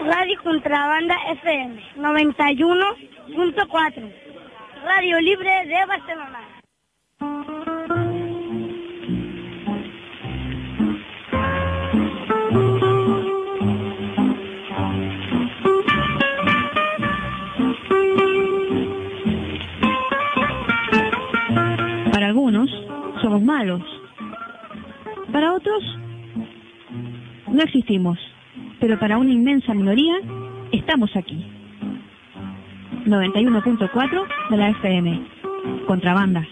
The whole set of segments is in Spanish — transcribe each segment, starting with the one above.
Radio Contrabanda FM 91.4, Radio Libre de Barcelona. Para algunos somos malos, para otros no existimos, pero para una inmensa minoría estamos aquí. 91.4 de la FM, Contrabanda.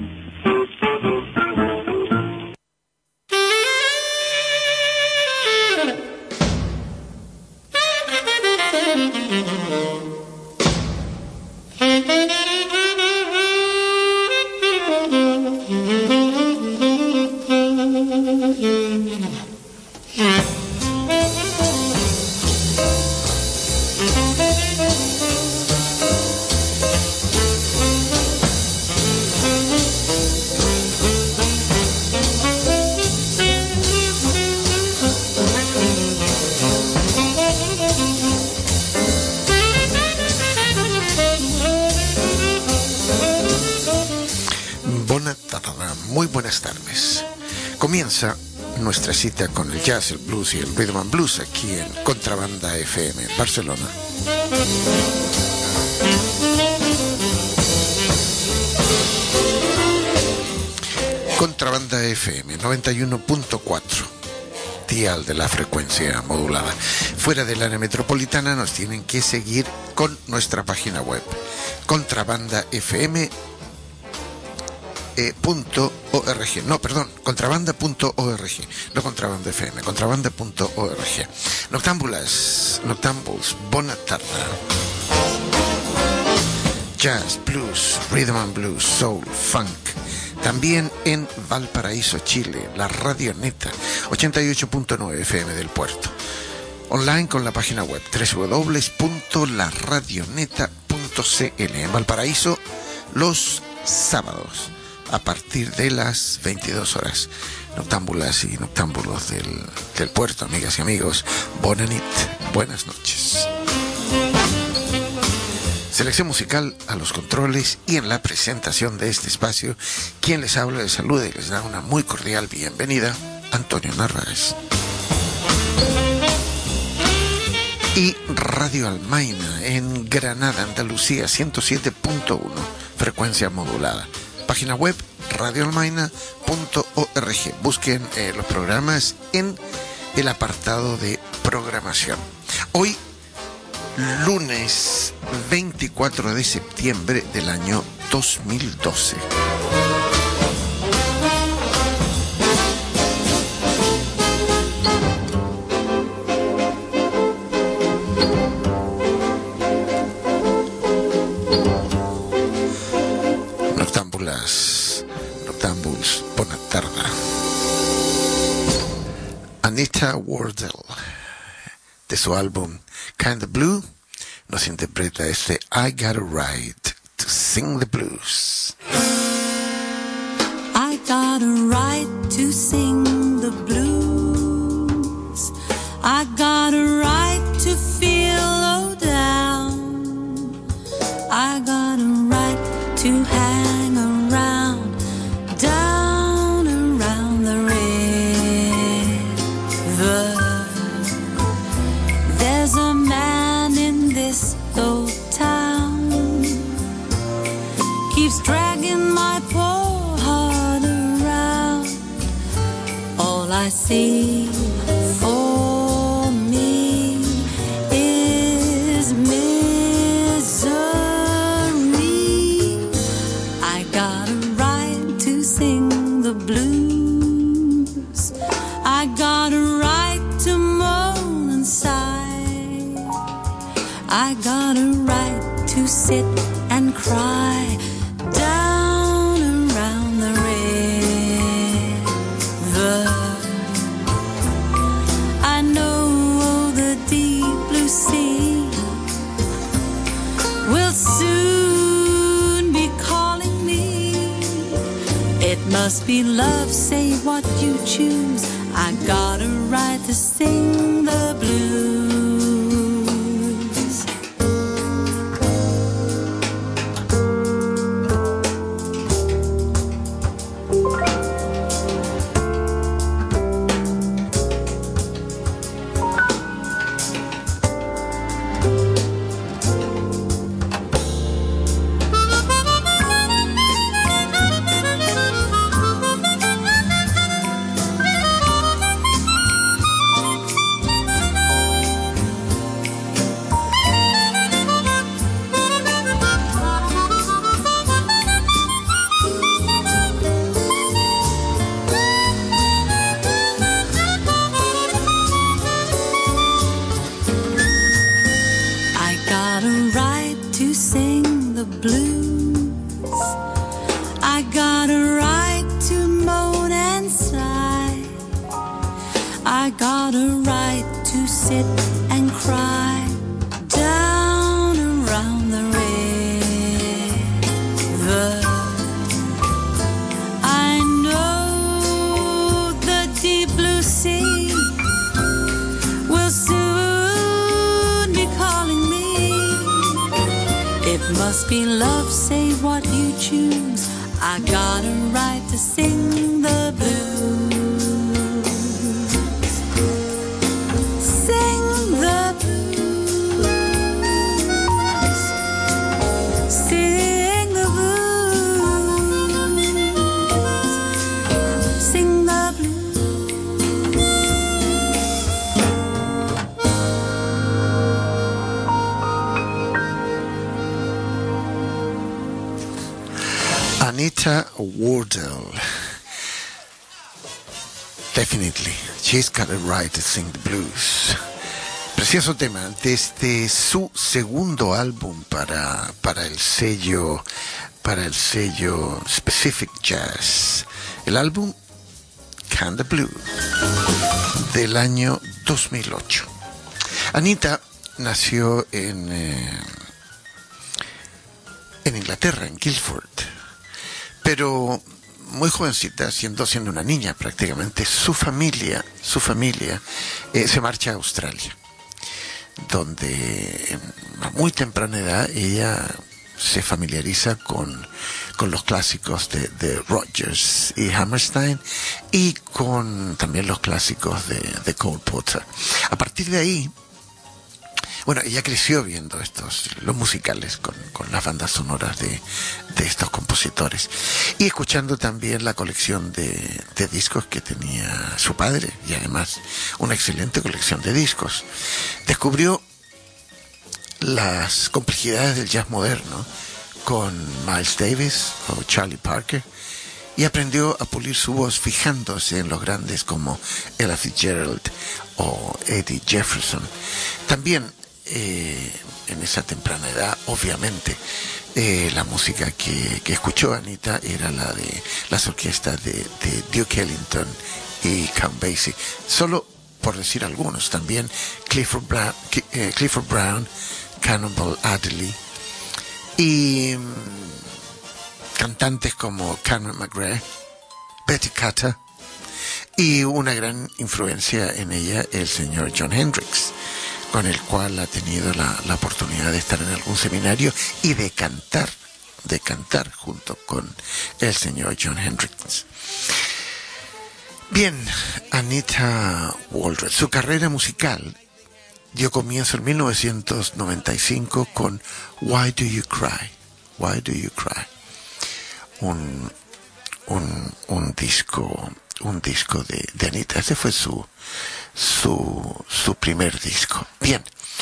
Comienza nuestra cita con el jazz, el blues y el rhythm and blues aquí en Contrabanda FM Barcelona. Contrabanda FM 91.4, dial de la frecuencia modulada. Fuera del área metropolitana nos tienen que seguir con nuestra página web contrabandafm.org. Contrabanda.org, no Contrabanda FM, contrabanda.org. Noctambuls, bona tarda. Jazz, blues, rhythm and blues, soul, funk. También en Valparaíso, Chile, la Radio Neta, 88.9 FM del Puerto. Online con la página web www.laradioneta.cl. En Valparaíso, los sábados, a partir de las 22 horas. Noctámbulas y noctámbulos del puerto, amigas y amigos, bona nit, buenas noches. Selección musical a los controles y en la presentación de este espacio, quien les habla, les saluda y les da una muy cordial bienvenida, Antonio Narváez. Y Radio Almaina en Granada, Andalucía, 107.1, frecuencia modulada. Página web radioalmaina.org. Busquen los programas en el apartado de programación. Hoy, lunes 24 de septiembre del año 2012. Noctambuls, buena tarde. Anita Wardell, de su álbum Kinda Blue, nos interpreta este I Got a Right to Sing the Blues. I got a right to sing the blues. I got a right to feel low down. I got a right to hang around, down around the river. There's a man in this old town, keeps dragging my poor heart around. All I see for me is misery. I got a right to sing the blues. I got a right to moan and sigh. I got a right to sit and cry down around the river. I know the deep blue sea will soon be calling me. It must be love, say what you choose. I got a right to sing the blues. blues. I got a right to moan and sigh. I got a right to sit and cry down around the river. I know the deep blue sea will soon be calling me. It must be love, say what you choose. I got a right to sing the blues. Sing the blues. Sing the blues. Sing the blues. Anita Wardell. Definitely, she's got a right to sing the blues. Precioso tema, desde su segundo álbum para el sello Specific Jazz. El álbum Kinda Blue del año 2008. Anita nació en Inglaterra, en Guildford. Pero muy jovencita, siendo una niña prácticamente, su familia se marcha a Australia, donde a muy temprana edad ella se familiariza con los clásicos de Rodgers y Hammerstein y con también los clásicos de Cole Porter. A partir de ahí, bueno, ella creció viendo los musicales con las bandas sonoras de estos compositores y escuchando también la colección de discos que tenía su padre, y además una excelente colección de discos. Descubrió las complejidades del jazz moderno con Miles Davis o Charlie Parker y aprendió a pulir su voz fijándose en los grandes como Ella Fitzgerald o Eddie Jefferson. También en esa temprana edad, obviamente, la música que escuchó Anita era la de las orquestas de Duke Ellington y Count Basie. Solo por decir algunos, también Clifford Brown, Cannonball Adderley y cantantes como Carmen McRae, Betty Carter y una gran influencia en ella el señor Jon Hendricks, con el cual ha tenido la oportunidad de estar en algún seminario y de cantar junto con el señor Jon Hendricks. Bien, Anita Wardell, su carrera musical dio comienzo en 1995 con Why Do You Cry? Why Do You Cry? Un disco de Anita. Ese fue su primer disco. Bien,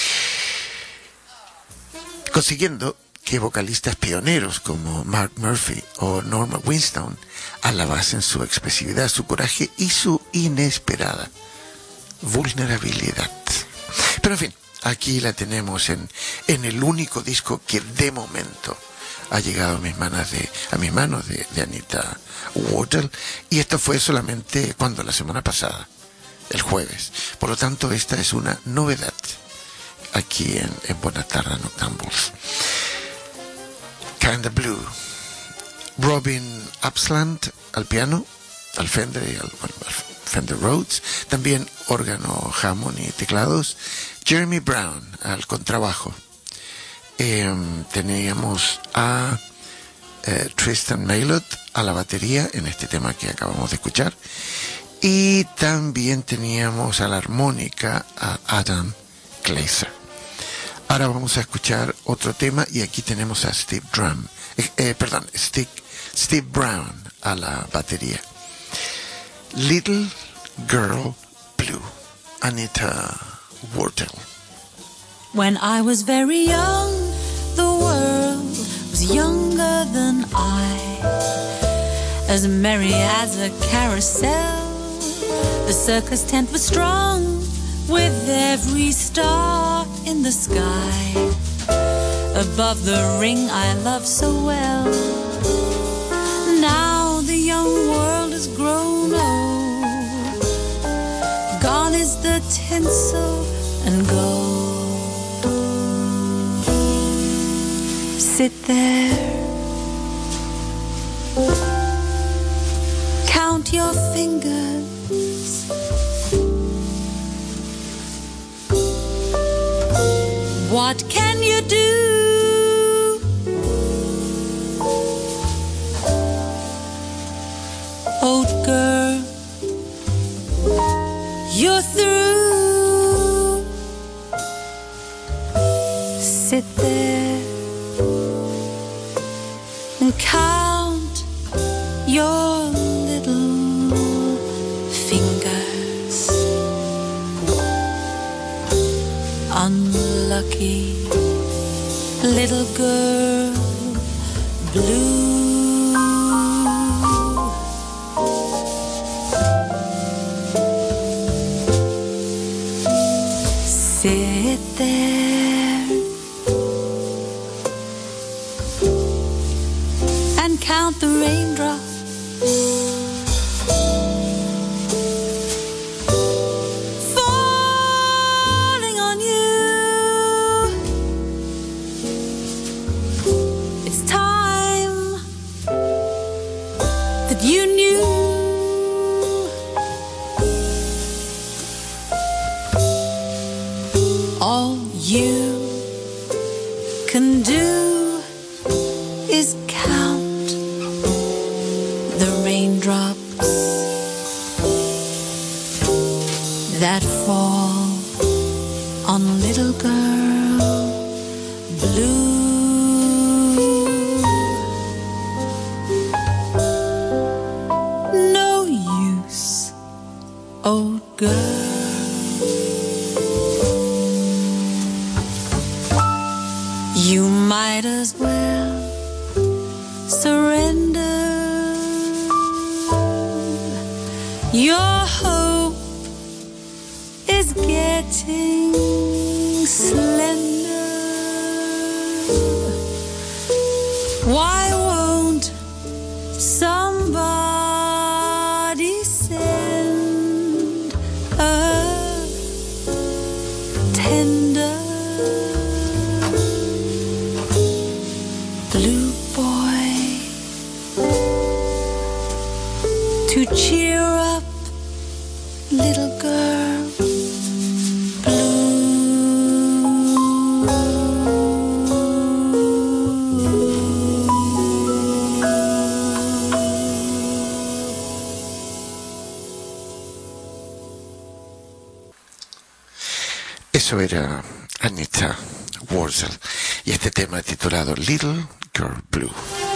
consiguiendo que vocalistas pioneros como Mark Murphy o Norma Winstone alabasen su expresividad, su coraje y su inesperada vulnerabilidad. Pero en fin, aquí la tenemos en el único disco que de momento ha llegado a mis manos de Anita Wardell, y esto fue solamente la semana pasada, el jueves. Por lo tanto, esta es una novedad aquí en Buenas Tardes Noctámbulos. Kinda Blue. Robin Absland al piano, al Fender y al Fender Rhodes, también órgano Hammond y teclados. Jeremy Brown al contrabajo. Teníamos a Tristan Maylott a la batería en este tema que acabamos de escuchar, y también teníamos a la armónica a Adam Glazer. Ahora vamos a escuchar otro tema, y aquí tenemos a Steve Brown a la batería. Little Girl Blue, Anita Wardell. When I was very young, the world was younger than I. As merry as a carousel, the circus tent was strung with every star in the sky. above the ring I love so well. Now the young world has grown old. Gone is the tinsel and gold. Sit there, count your fingers. What can you do? Old girl, you're through. Sit there and count your little fingers. Unlucky little girl, blue. Sit there and count the raindrops. Falling on you. It's time that you knew. All you can do is count the raindrops that fall on little girl blue. No use, old girl. You might as well surrender. Your hope is getting slender. Why won't somebody send a tender blue boy to cheer up little girl blue? Eso era Anita Wurzel y este tema titulado Little Girl Blue.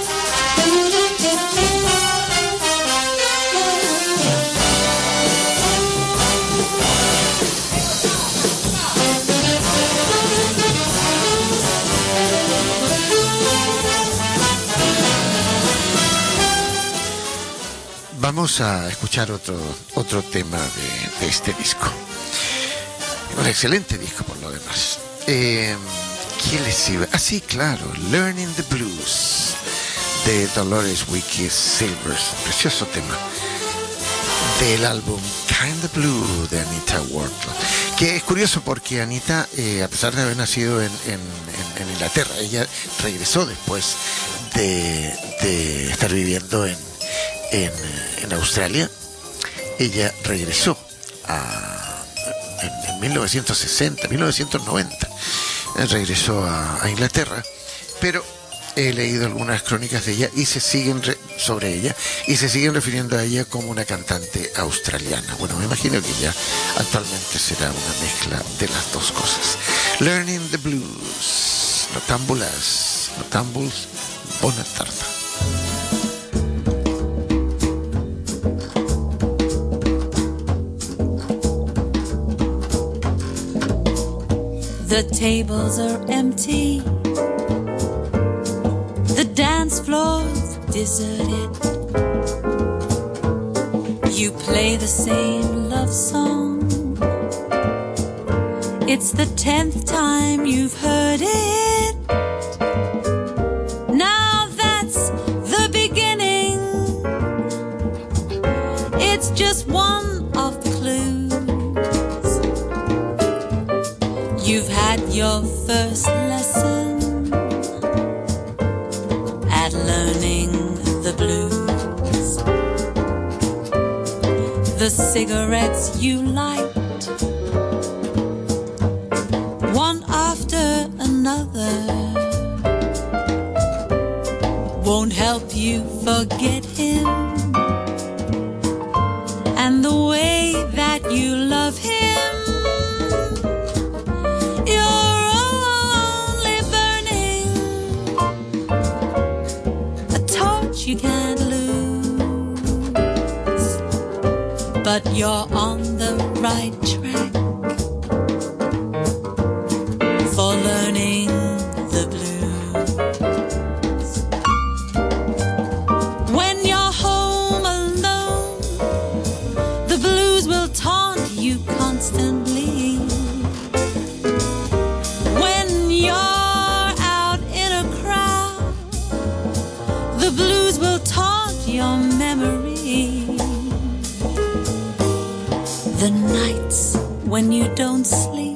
Vamos a escuchar otro tema de este disco. Un excelente disco por lo demás. ¿Quién les iba? Ah, sí, claro. Learning the Blues de Dolores Wickes Silvers. Precioso tema. Del álbum Kinda Blue de Anita Wurzel. Que es curioso porque Anita, a pesar de haber nacido en Inglaterra, ella regresó después de estar viviendo en Australia. Ella regresó en 1960, 1990. Regresó a Inglaterra, pero he leído algunas crónicas de ella y se siguen sobre ella y se siguen refiriendo a ella como una cantante australiana. Bueno, me imagino que ya actualmente será una mezcla de las dos cosas. Learning the Blues. Noctámbulas, noctámbuls, bona tarda. The tables are empty, the dance floor's deserted. You play the same love song, it's the 10th time you've heard it. at your first lesson at learning the blues. The cigarettes you light, one after another, won't help you forget him. And the way that you love him, you're only burning a torch you can't lose. But you're on the right track for learning the blues. When you're home alone, the blues will taunt you constantly. When you're out in a crowd, the blues will taunt your memory. The nights when you don't sleep,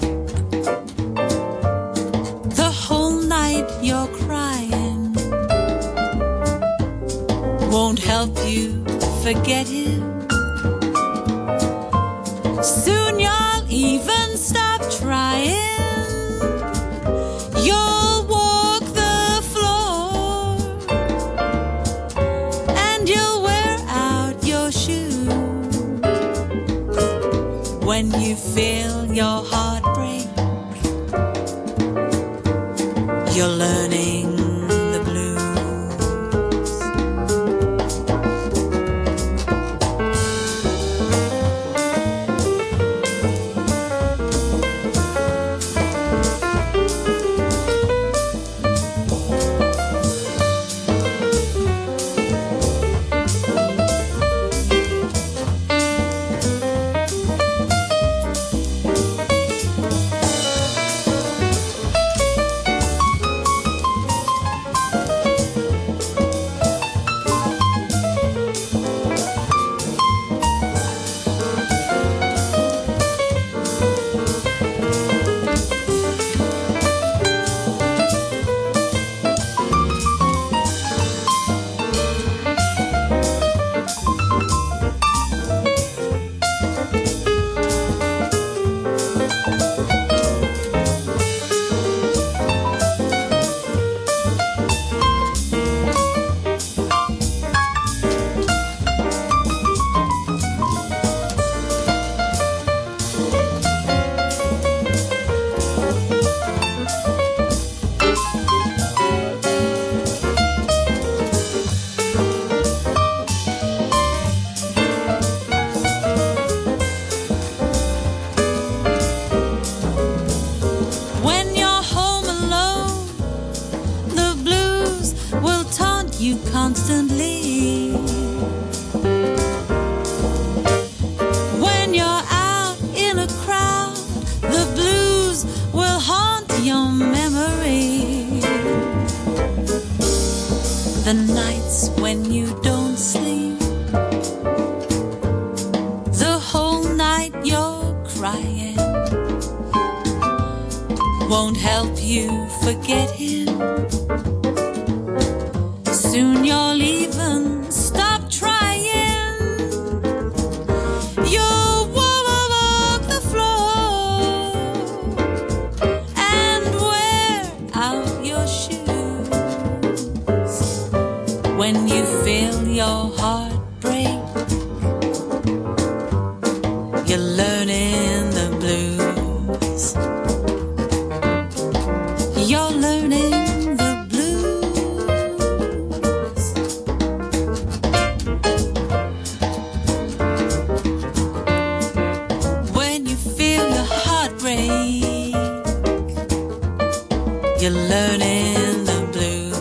the whole night you're crying, won't help you forget him. Soon you'll even stop trying. You'll walk the floor and you'll wear out your shoes. When you feel your heart break, you're learning the blues. When you're home alone, the blues will taunt you constantly. When you're out in a crowd, the blues will haunt your memory. The nights when you don't sleep, the whole night you're crying, won't help you forget him. Soon you'll even stop trying. You'll walk the floor and wear out your shoes. When you feel your heart break, you're learning the blues. You're learning the blues. When you feel your heart break, you're learning the blues.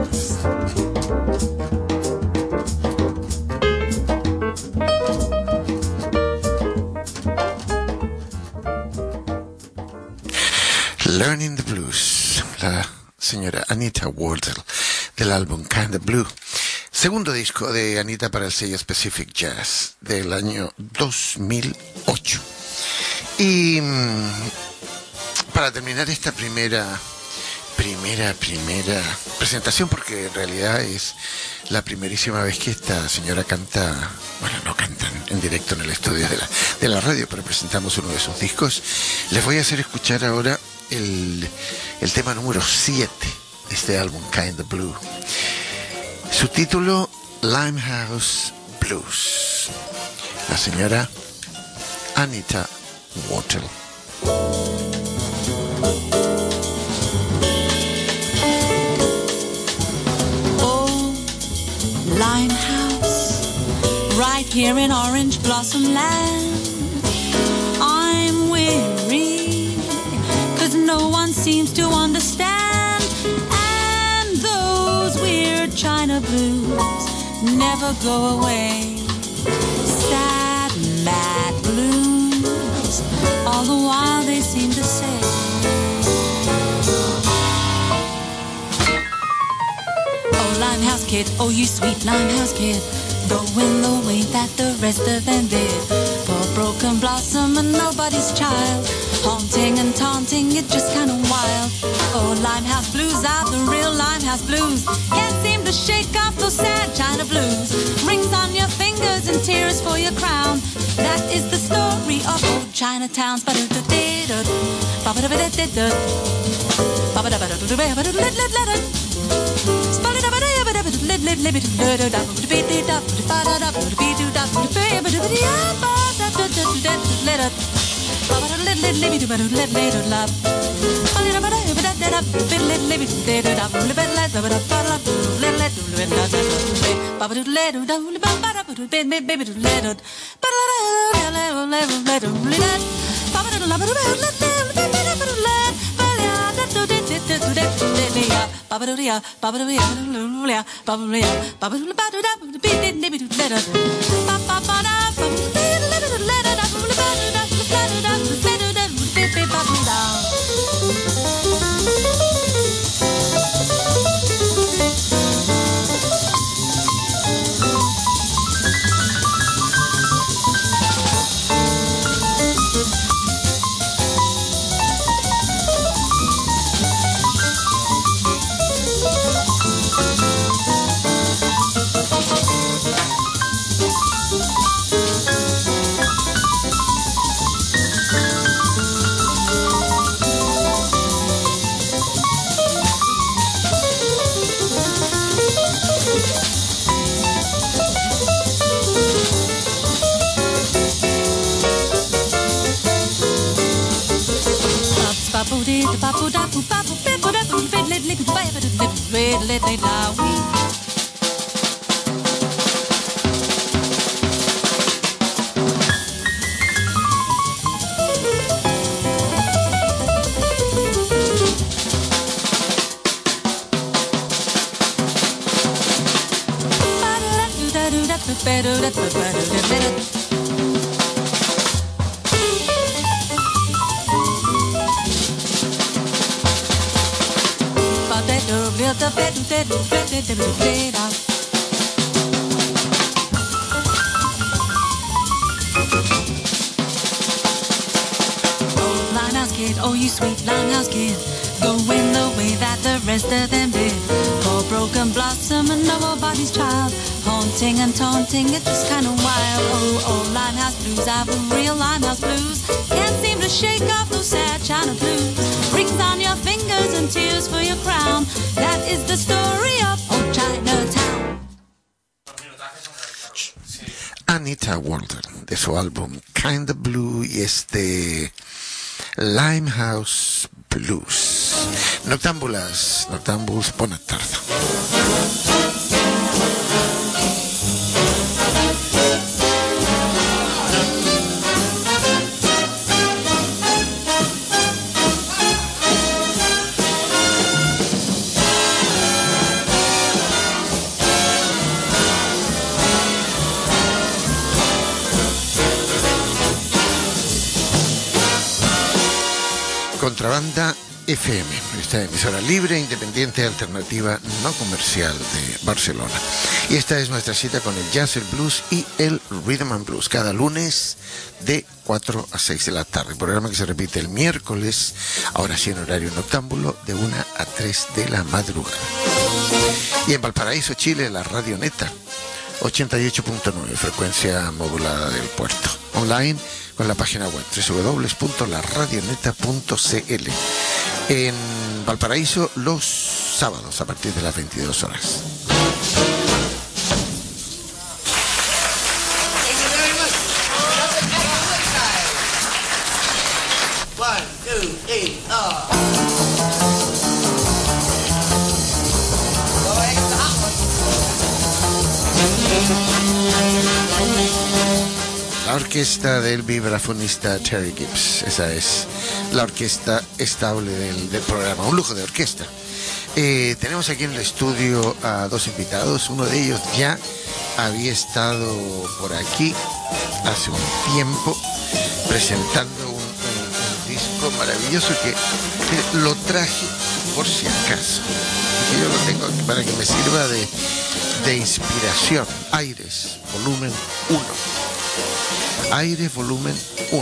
Learning the Blues, la señora Anita Wardell, del álbum Kinda Blue, segundo disco de Anita para el sello Specific Jazz del año 2008. Y para terminar esta primera presentación, porque en realidad es la primerísima vez que esta señora canta, bueno, no cantan en directo en el estudio de la radio, pero presentamos uno de sus discos. Les voy a hacer escuchar ahora el tema número 7 de este álbum, Kinda Blue. Su título, Limehouse Blues. La señora Anita Wardle. Limehouse, right here in Orange Blossom Land. I'm weary, 'cause no one seems to understand. And those weird China blues never go away. Sad, mad blues, all the while they seem to say, Limehouse kid, oh you sweet Limehouse kid, going the way that the rest of them did. Poor broken blossom and nobody's child, haunting and taunting, it just kinda wild. Oh Limehouse blues are the real Limehouse blues, can't seem to shake off those sad China blues. Rings on your fingers and tears for your crown, that is the story of old Chinatown. Limehouse kid, oh you sweet Limehouse kid, going the way that the rest of them did. Poor broken blossom and nobody's child, haunting and taunting, it's just kind of wild. Oh Limehouse blues are the real Limehouse blues, can't seem to shake off those sad China blues. Rings on your fingers and tears for your crown, that is the story of old Chinatown. Anita Wardle, de su álbum Kinda Blue, y este Limehouse Blues. Noctámbulas, noctámbuls, buena tarde. Contrabanda FM, esta emisora libre, independiente, alternativa, no comercial de Barcelona. Y esta es nuestra cita con el jazz, el blues y el rhythm and blues, cada lunes de 4 a 6 de la tarde. Programa que se repite el miércoles, ahora sí en horario noctámbulo, de 1 a 3 de la madrugada. Y en Valparaíso, Chile, la Radio Neta, 88.9, frecuencia modulada del puerto. Online con la página web www.laradioneta.cl. En Valparaíso los sábados a partir de las 22 horas. La orquesta del vibrafonista Terry Gibbs, esa es la orquesta estable del programa, un lujo de orquesta. Tenemos aquí en el estudio a dos invitados, uno de ellos ya había estado por aquí hace un tiempo presentando un disco maravilloso que lo traje por si acaso, que yo lo tengo aquí para que me sirva de inspiración. Aires, volumen 1. Aires, volumen 1.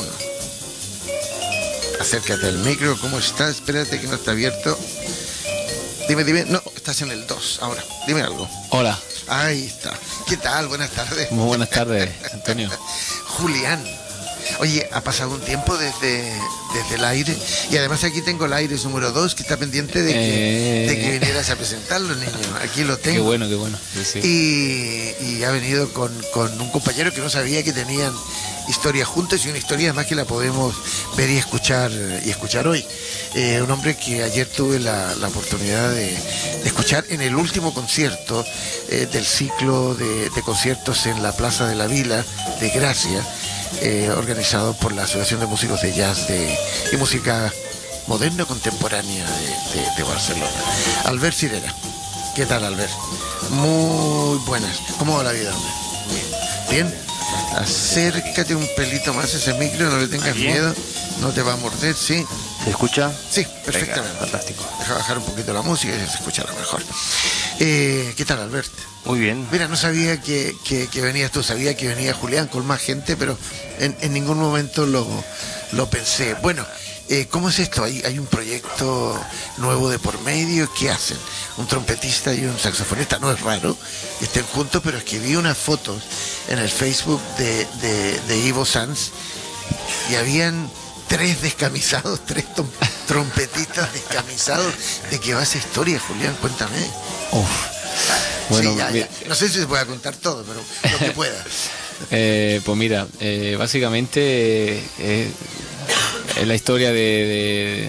Acércate al micro, ¿cómo estás? Espérate que no está abierto. Dime, no, estás en el 2 ahora, dime algo. Hola. Ahí está. ¿Qué tal? Buenas tardes. Muy buenas tardes, Antonio. Julián. Oye, ha pasado un tiempo desde el aire, y además aquí tengo el Aires número 2, que está pendiente de que vinieras a presentarlo, niño. Aquí lo tengo. Qué bueno. Sí. Y ha venido con un compañero que no sabía que tenían historia juntos, y una historia además que la podemos ver y escuchar hoy. Un hombre que ayer tuve la oportunidad de escuchar en el último concierto del ciclo de conciertos en la Plaza de la Vila de Gracia, organizado por la Asociación de Músicos de Jazz y Música Moderna Contemporánea de Barcelona. Albert Cirera. ¿Qué tal, Albert? Muy buenas. ¿Cómo va la vida, hombre? ¿Bien? Acércate un pelito más a ese micro, no le tengas miedo, no te va a morder, ¿sí? ¿Se escucha? Sí, perfectamente. Venga, fantástico. Deja bajar un poquito la música y se escuchará mejor. ¿Qué tal, Albert? Muy bien. Mira, no sabía que venías tú, sabía que venía Julián con más gente, pero en ningún momento lo pensé. Bueno, ¿cómo es esto? ¿Hay un proyecto nuevo de por medio? ¿Qué hacen? Un trompetista y un saxofonista. No es raro que estén juntos, pero es que vi unas fotos en el Facebook de Ivo Sanz y habían 3 descamisados, 3 trompetistas descamisados. ¿De qué va esa historia, Julián? Cuéntame. Bueno, sí, ya. No sé si se puede contar todo, pero lo que pueda. Pues mira, básicamente es la historia de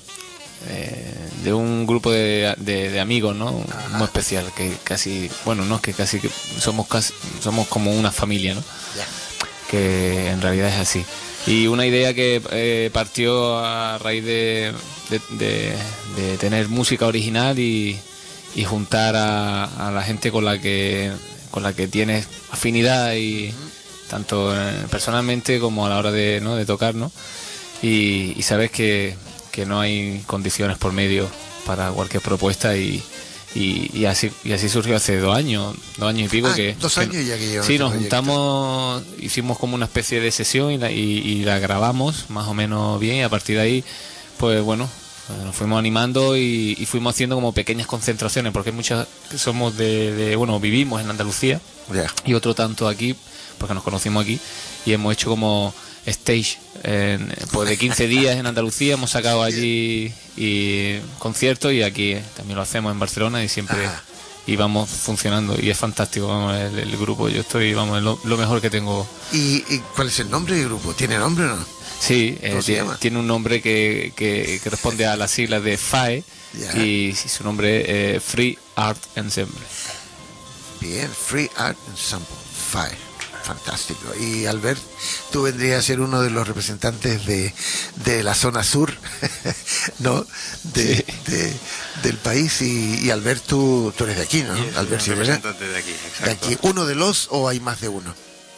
un grupo de amigos, ¿no? Muy especial, que casi, bueno, no es que casi que somos como una familia, ¿no? Ya. Que en realidad es así. Y una idea que partió a raíz de tener música original y juntar a la gente con la que tienes afinidad, y tanto personalmente como a la hora de tocar, ¿no? Y sabes que no hay condiciones por medio para cualquier propuesta, y así surgió hace 2 años y pico. 2 años ya que llevamos. Sí, nos juntamos, hicimos como una especie de sesión y la grabamos más o menos bien, y a partir de ahí, pues bueno, nos fuimos animando y fuimos haciendo como pequeñas concentraciones, porque hay muchas que somos bueno, vivimos en Andalucía, y otro tanto aquí, porque nos conocimos aquí, y hemos hecho como stage pues de 15 días en Andalucía, hemos sacado allí y conciertos, y aquí también lo hacemos en Barcelona, y siempre íbamos funcionando, y es fantástico, vamos, el grupo. Yo estoy, vamos, lo mejor que tengo. ¿Y cuál es el nombre del grupo? ¿Tiene nombre o no? Sí, tiene un nombre que responde a las siglas de FAE, y su nombre es Free Art Ensemble. Bien, Free Art Ensemble, FAE. Fantástico. Y Albert, tú vendrías a ser uno de los representantes de la zona sur, ¿no? Del país, y Albert, tú eres de aquí, ¿no? Sí, Albert, soy un representante de aquí, exacto. ¿De aquí? ¿Uno de los, o hay más de uno?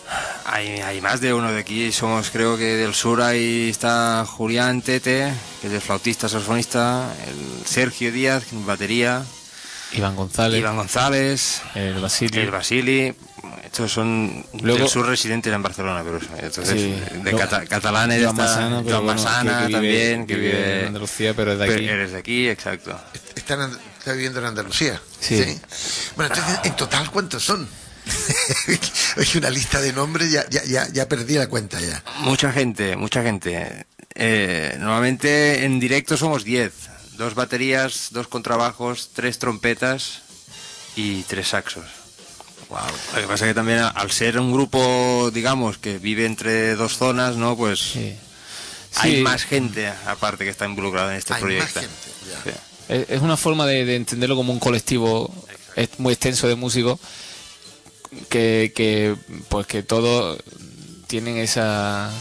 Hay más de uno de aquí, somos creo que del sur, ahí está Julián Tete, que es el flautista, saxofonista, el Sergio Díaz, batería, Iván González, el Basili, estos son luego, del sur residentes en Barcelona, pero entonces sí, de catalanes Joan Massana, Joan Massana también, que vive en Andalucía, pero es de aquí. Eres de aquí, exacto. Está viviendo en Andalucía. Sí. Bueno, entonces, en total, ¿cuántos son? Oye, una lista de nombres, ya perdí la cuenta ya. Mucha gente. Normalmente en directo somos 10. 2 baterías, 2 contrabajos, 3 trompetas y 3 saxos. Wow. Lo que pasa es que también al ser un grupo, digamos, que vive entre 2 zonas, ¿no? Pues sí. Hay más gente aparte que está involucrada en este proyecto. Más gente, ya. Sí. Es una forma de entenderlo como un colectivo muy extenso de músicos que pues que todos tienen esa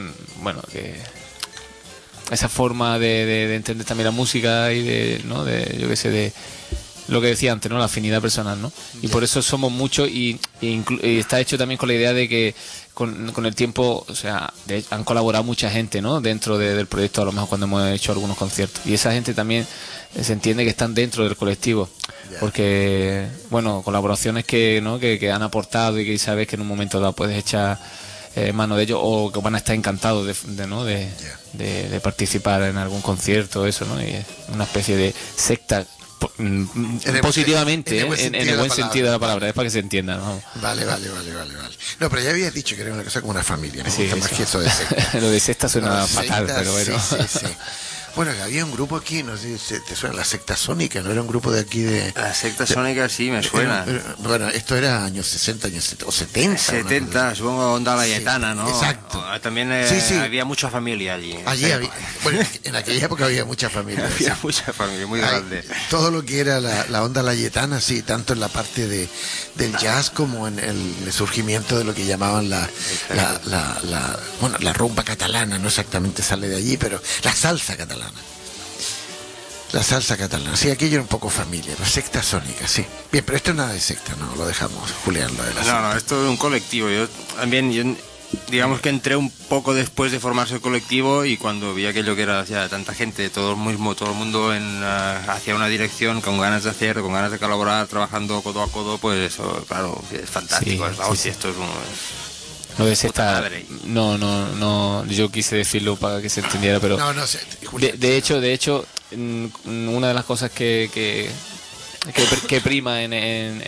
esa forma de entender también la música y de yo qué sé, de lo que decía antes, ¿no? La afinidad personal, ¿no? Y por eso somos muchos y está hecho también con la idea de que con el tiempo, o sea, han colaborado mucha gente, ¿no? Dentro del proyecto, a lo mejor cuando hemos hecho algunos conciertos. Y esa gente también se entiende que están dentro del colectivo. Porque, bueno, colaboraciones que han aportado y que sabes que en un momento dado puedes echar mano de ellos o que van a estar encantados de participar en algún concierto, eso, ¿no? Y es una especie de secta positivamente, en el buen sentido de la palabra, es para que se entienda, ¿no? Vale. No, pero ya habías dicho que era una cosa como una familia, ¿no? Sí, más que eso de secta. Lo de secta suena fatal, pero bueno. Sí. Bueno, había un grupo aquí, no sé si te suena, la secta Sónica, ¿no? Era un grupo de aquí de... La secta Sónica sí, me suena. Bueno, esto era años 60, o 70. 70, supongo, Onda Layetana, ¿no? Exacto. También había mucha familia allí. Allí había, bueno, en aquella época había mucha familia. Había mucha familia, muy grande. Todo lo que era la Onda Layetana, sí, tanto en la parte del jazz como en el surgimiento de lo que llamaban la rumba catalana, no exactamente sale de allí, pero la salsa catalana. La salsa catalana, sí, aquello era un poco familia, la secta Sónica, sí. Bien, pero esto es nada de secta, no, lo dejamos, Julián, lo de la secta. No, esto es un colectivo. Yo digamos que entré un poco después de formarse el colectivo y cuando vi aquello que era hacia tanta gente, todo el mundo hacia una dirección, con ganas de hacer, con ganas de colaborar, trabajando codo a codo, pues eso, claro, es fantástico, es la hostia, esto es un... Lo de secta, no, yo quise decirlo para que se entendiera, pero de hecho, una de las cosas que prima en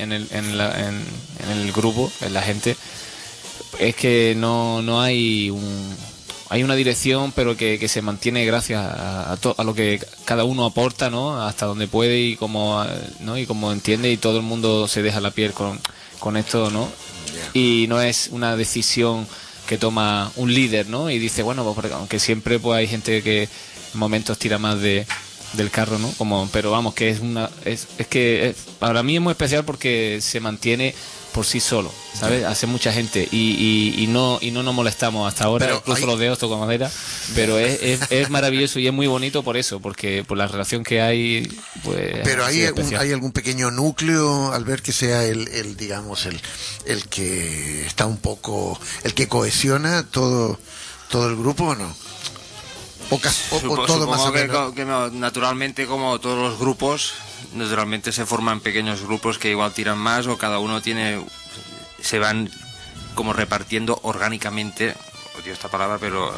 el grupo, en la gente, es que no hay una dirección, pero que se mantiene gracias a lo que cada uno aporta, ¿no? Hasta donde puede y como entiende, y todo el mundo se deja la piel con esto, ¿no? Y no es una decisión que toma un líder, ¿no? Y dice, bueno, pues aunque siempre pues hay gente que en momentos tira más del carro, ¿no? Pero vamos, que para mí es muy especial porque se mantiene por sí solo, ¿sabes? Hace mucha gente y no nos molestamos hasta ahora, pero incluso los dedos toco madera, pero es maravilloso y es muy bonito por eso, porque por la relación que hay, pues... Pero hay algún pequeño núcleo, al ver que sea el digamos, el que está un poco, el que cohesiona todo el grupo, ¿o no? O todo más o menos. Que naturalmente, como todos los grupos, naturalmente se forman pequeños grupos que igual tiran más, o cada uno se van como repartiendo orgánicamente, odio esta palabra, pero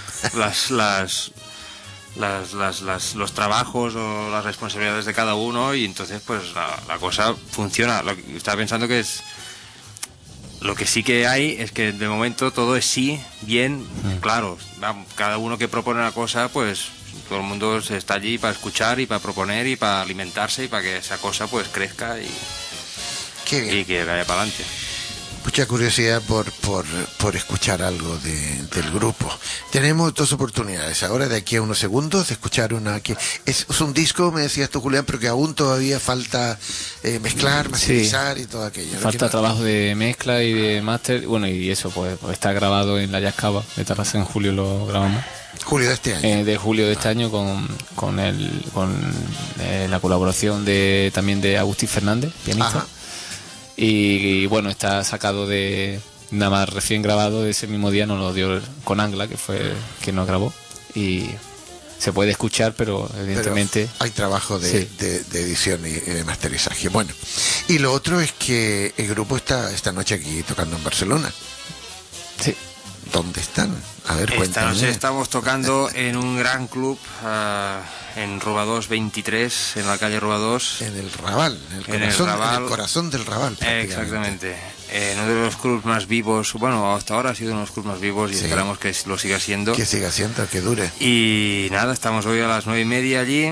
los trabajos o las responsabilidades de cada uno, y entonces pues la cosa funciona. Lo que estaba pensando que es... Lo que sí que hay es que de momento todo es sí, bien, claro. Cada uno que propone una cosa, pues todo el mundo está allí para escuchar y para proponer y para alimentarse y para que esa cosa pues crezca y que vaya para adelante. Mucha curiosidad por escuchar algo del grupo. Tenemos 2 oportunidades ahora, de aquí a unos segundos, de escuchar una que es un disco, me decías tú, Julián, pero que aún todavía falta mezclar, masterizar y todo aquello. Falta trabajo de mezcla y de máster, bueno, y eso pues está grabado en la Jazz Cava de Tarrasa, en julio lo grabamos. Julio de este año. De julio de este año con la colaboración también de Agustín Fernández, pianista. Ajá. Y bueno, está sacado de nada más recién grabado, de ese mismo día nos lo dio con Angla, que fue quien nos grabó, y se puede escuchar, pero evidentemente Pero hay trabajo de, sí. de edición y de masterizaje. Bueno, y lo otro es que el grupo está esta noche aquí tocando en Barcelona. Sí. ¿Dónde están? A ver, Esta cuéntame. noche estamos tocando en un gran club en Rubadós 23, en la calle Rubadós. En el Raval, En el Raval. en el corazón del Raval. prácticamente. Exactamente. Uno de los clubs más vivos, bueno, hasta ahora ha sido uno de los clubs más vivos y Sí. esperamos que lo siga siendo. Que siga siendo, que dure. Y nada, estamos hoy a las 9:30 allí.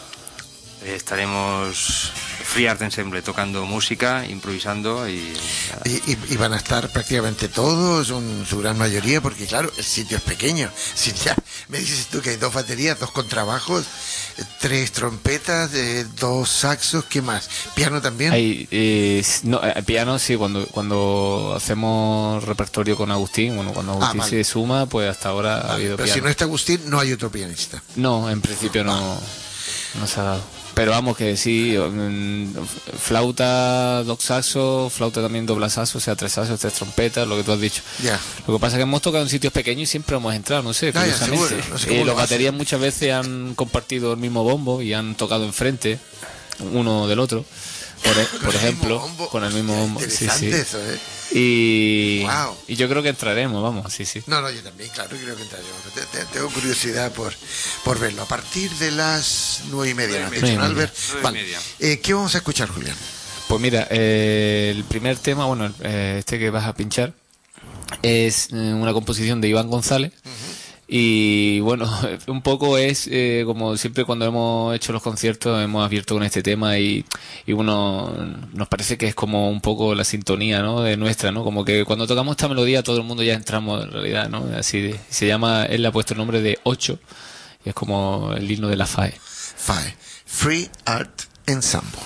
Estaremos Free Art Ensemble tocando música, improvisando y nada. Y van a estar prácticamente todos, su gran mayoría, porque claro, el sitio es pequeño. Si ya me dices tú que hay 2 baterías, 2 contrabajos, 3 trompetas, 2 saxos, ¿qué más? ¿Piano también? Hay, piano, sí, cuando hacemos repertorio con Agustín, bueno, cuando Agustín vale. se suma, pues hasta ahora ha Vale, habido pero piano. si no está Agustín, no hay otro pianista. No, en principio no se ha dado. Pero vamos, que sí, flauta, 2 saxos, flauta también doble saxo, o sea, 3 saxos, 3 trompetas, lo que tú has dicho. Ya. Lo que pasa es que hemos tocado en sitios pequeños y siempre hemos entrado, no sé, Ya, ya, curiosamente. seguro, no sé cómo lo Los hacen. baterías muchas veces han compartido el mismo bombo y han tocado enfrente uno del otro, por ejemplo, con el mismo bombo. Sí, Interesante sí. eso, ¿eh? Wow. Y yo creo que entraremos, vamos, sí, sí. No, yo también, claro, creo que entraremos. Tengo curiosidad por verlo. A partir de las 9:30, ¿no? 9:30. Albert. 9:30. Vale. ¿Qué vamos a escuchar, Julián? Pues mira, el primer tema, bueno, este que vas a pinchar, es una composición de Iván González. Y bueno, un poco es como siempre cuando hemos hecho los conciertos hemos abierto con este tema y bueno, nos parece que es como un poco la sintonía, ¿no? De nuestra, ¿no? Como que cuando tocamos esta melodía todo el mundo ya entramos en realidad, ¿no? Se llama, él le ha puesto el nombre de 8 y es como el himno de la FAE. FAE, Free Art Ensemble.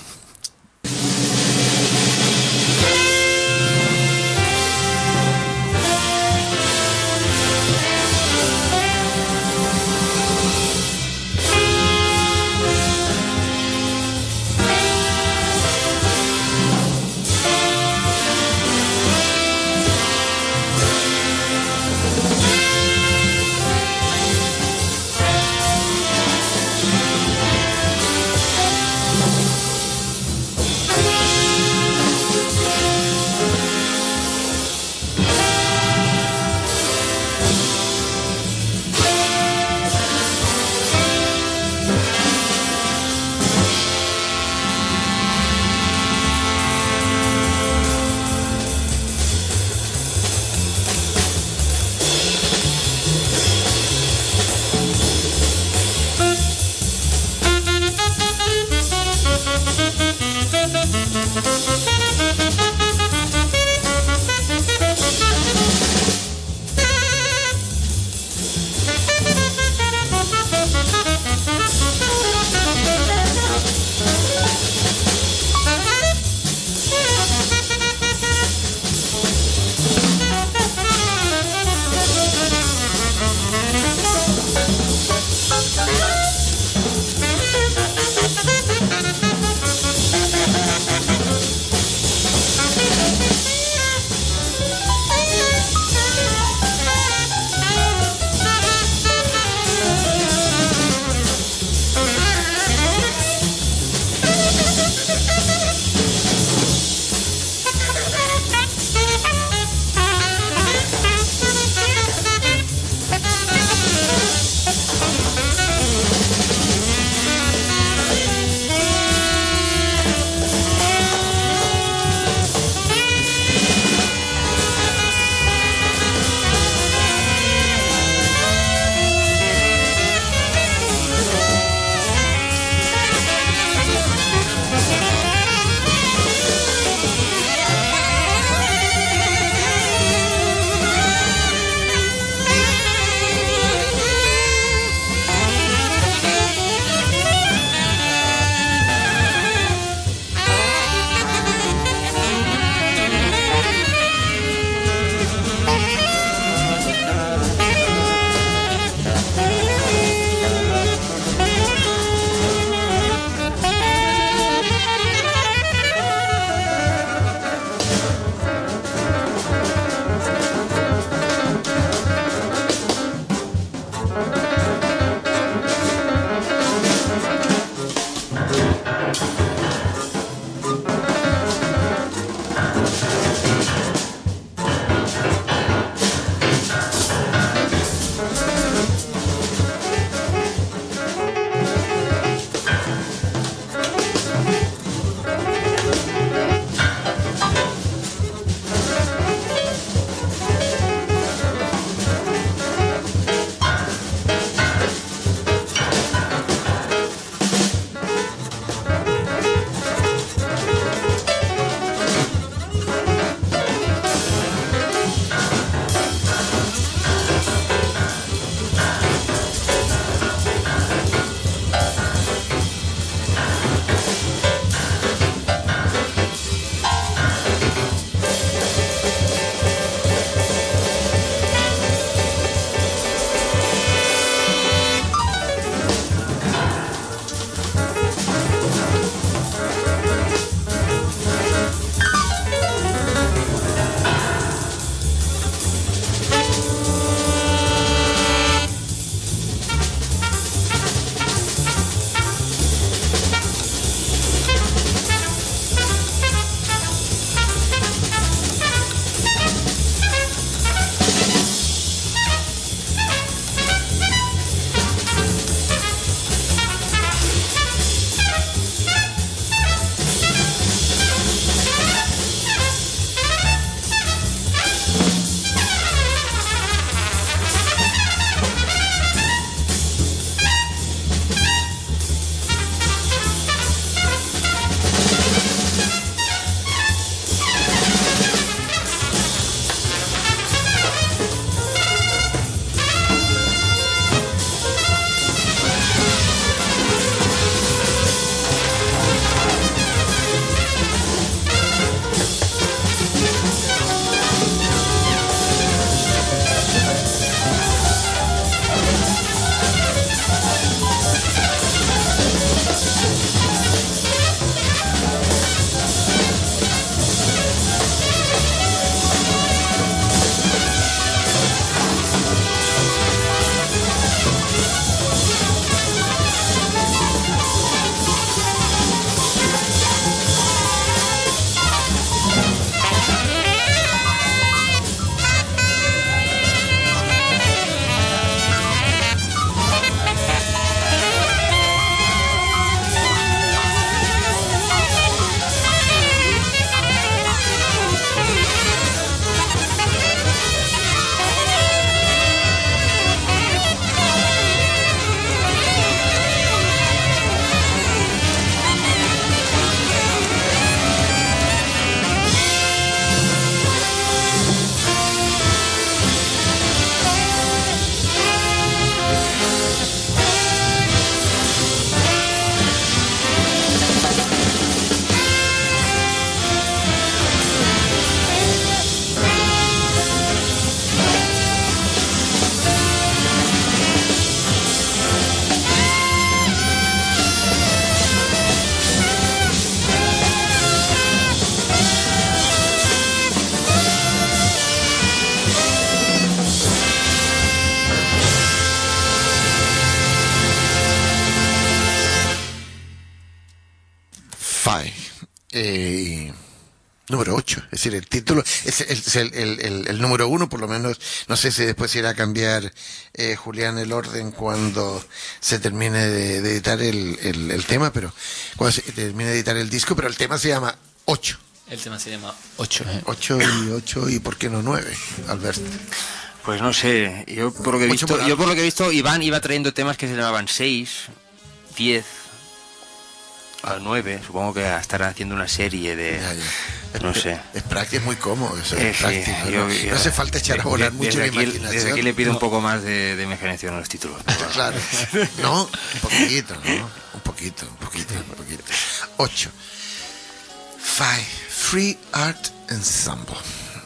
Five. Número 8, es decir, el título es el número 1, por lo menos. No sé si después irá a cambiar Julián el orden cuando se termine de editar el tema, pero cuando se termine de editar el disco, pero el tema se llama 8. El tema se llama 8. 8 y ¿por qué no 9, Albert? Pues no sé, yo por lo que he visto, Iván iba trayendo temas que se llamaban 6, 10, a 9, supongo que estará haciendo una serie de... Ya. No sé. Es práctico, es muy cómodo, eso es Sí, práctico. yo- No hace falta echar a volar mucho la imaginación. Desde aquí le pido un poco más de imaginación a los títulos. Claro. No, un poquito, ¿no? Un poquito. 8. Five. Free Art Ensemble.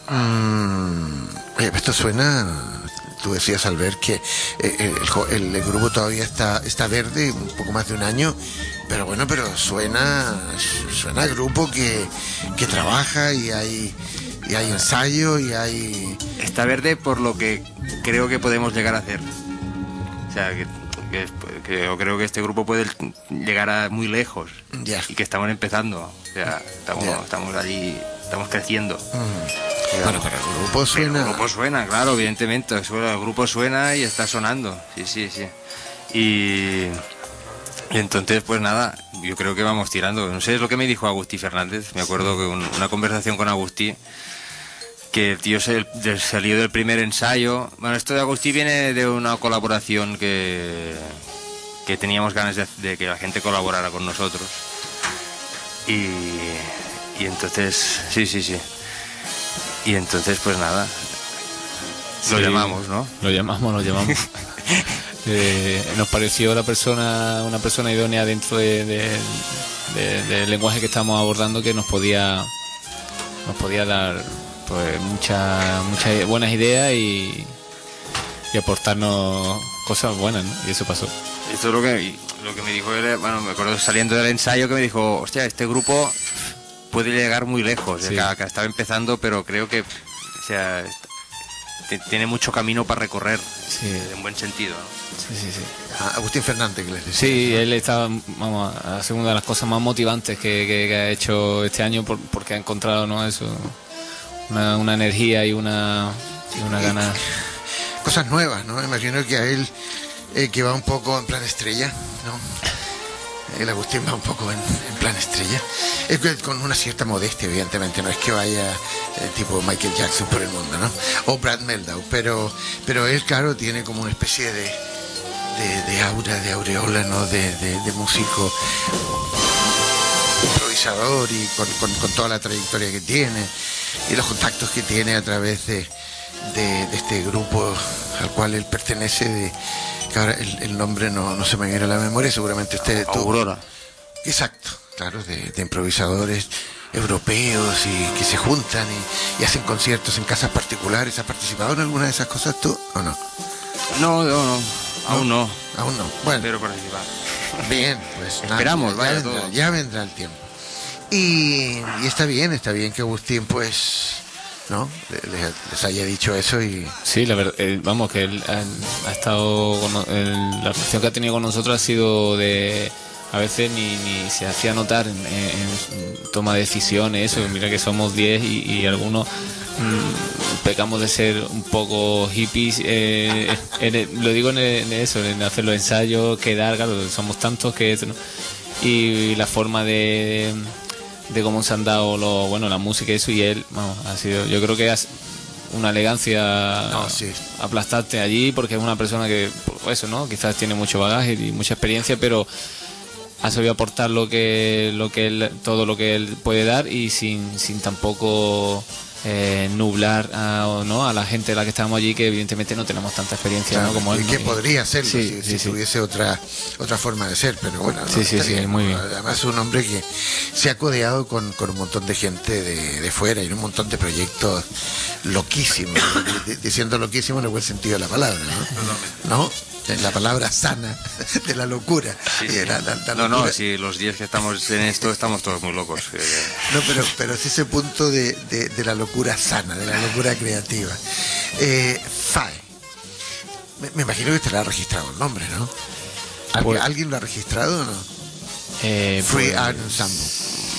Oye, esto suena... Tú decías al ver que el grupo todavía está verde, un poco más de un año, pero suena a grupo que trabaja y hay ensayo y hay... Está verde por lo que creo que podemos llegar a hacer. O sea, que yo creo que este grupo puede llegar a muy lejos. Ya. Y que estamos empezando. O sea, estamos allí, estamos creciendo. Bueno, pero el grupo suena... El grupo suena, claro, evidentemente. El grupo suena y está sonando. Sí. Y entonces, pues nada, yo creo que vamos tirando. No sé, es lo que me dijo Agustí Fernández. Me acuerdo que una conversación con Agustí, que el tío salió del primer ensayo. Bueno, esto de Agustí viene de una colaboración que teníamos ganas de que la gente colaborara con nosotros. Y entonces, sí. Y entonces, pues nada, lo Sí, llamamos, ¿no? Lo llamamos. Nos pareció una persona idónea dentro del lenguaje que estamos abordando, que nos podía dar pues muchas buenas ideas y aportarnos cosas buenas, ¿no? Y eso pasó. Esto es lo que me dijo él. Bueno, me acuerdo saliendo del ensayo que me dijo, hostia, este grupo puede llegar muy lejos. Sí. Que estaba empezando, pero creo que, o sea, tiene mucho camino para recorrer. Sí. En buen sentido, ¿no? Sí. Agustín Fernández, que les decía. Sí, él estaba, vamos, a ser una de las cosas más motivantes que ha hecho este año, porque ha encontrado, ¿no? Eso, una energía y una gana. Cosas nuevas, ¿no? Imagino que a él, que va un poco en plan estrella, ¿no? El Agustín va un poco en plan estrella. Es que con una cierta modestia, evidentemente, no es que vaya tipo Michael Jackson por el mundo, ¿no? O Brad Mehldau, pero él, claro, tiene como una especie de aura, de aureola, ¿no? De músico improvisador y con toda la trayectoria que tiene y los contactos que tiene a través de este grupo al cual él pertenece, que ahora el nombre no se me viene a la memoria, seguramente usted... Aurora. Exacto, claro, de improvisadores europeos y que se juntan y hacen conciertos en casas particulares. ¿Has participado en alguna de esas cosas tú o no? No, aún no. Aún no. Bueno, Espero participar. bien, pues nada, Esperamos, vaya todo. ya vendrá el tiempo. Y está bien que Agustín, pues, ¿no? Les haya dicho eso y... Sí, la verdad, vamos, que él ha estado la relación que ha tenido con nosotros ha sido de... A veces ni se hacía notar en toma de decisiones, eso. Mira que somos 10 y algunos pecamos de ser un poco hippies. Lo digo en eso, en hacer los ensayos, quedar, claro, somos tantos que... ¿no? Y la forma de cómo se han dado la música y eso, y él, vamos, ha sido, yo creo que es una elegancia Sí. aplastarte allí, porque es una persona que, pues eso, ¿no? Quizás tiene mucho bagaje y mucha experiencia, pero ha sabido aportar todo lo que él puede dar, y sin tampoco nublar a la gente a la que estamos allí, que evidentemente no tenemos tanta experiencia, Claro, ¿no? Como él, y que ¿no? podría serlo Sí, si sí. tuviese otra forma de ser, pero bueno, Sí, está bien, muy ¿no? bien. Además es un hombre que se ha codeado con un montón de gente de fuera y un montón de proyectos loquísimos, diciendo loquísimo en el buen sentido de la palabra, ¿no? ¿No? En la palabra sana de la locura. Sí. Y la No, locura. si los 10 que estamos en esto estamos todos muy locos. No, pero es ese punto de la locura sana, de la locura creativa. FAE. Me imagino que te lo ha registrado el nombre, ¿no? Pues- ¿Alguien lo ha registrado o no? Free Pues, Art Ensemble.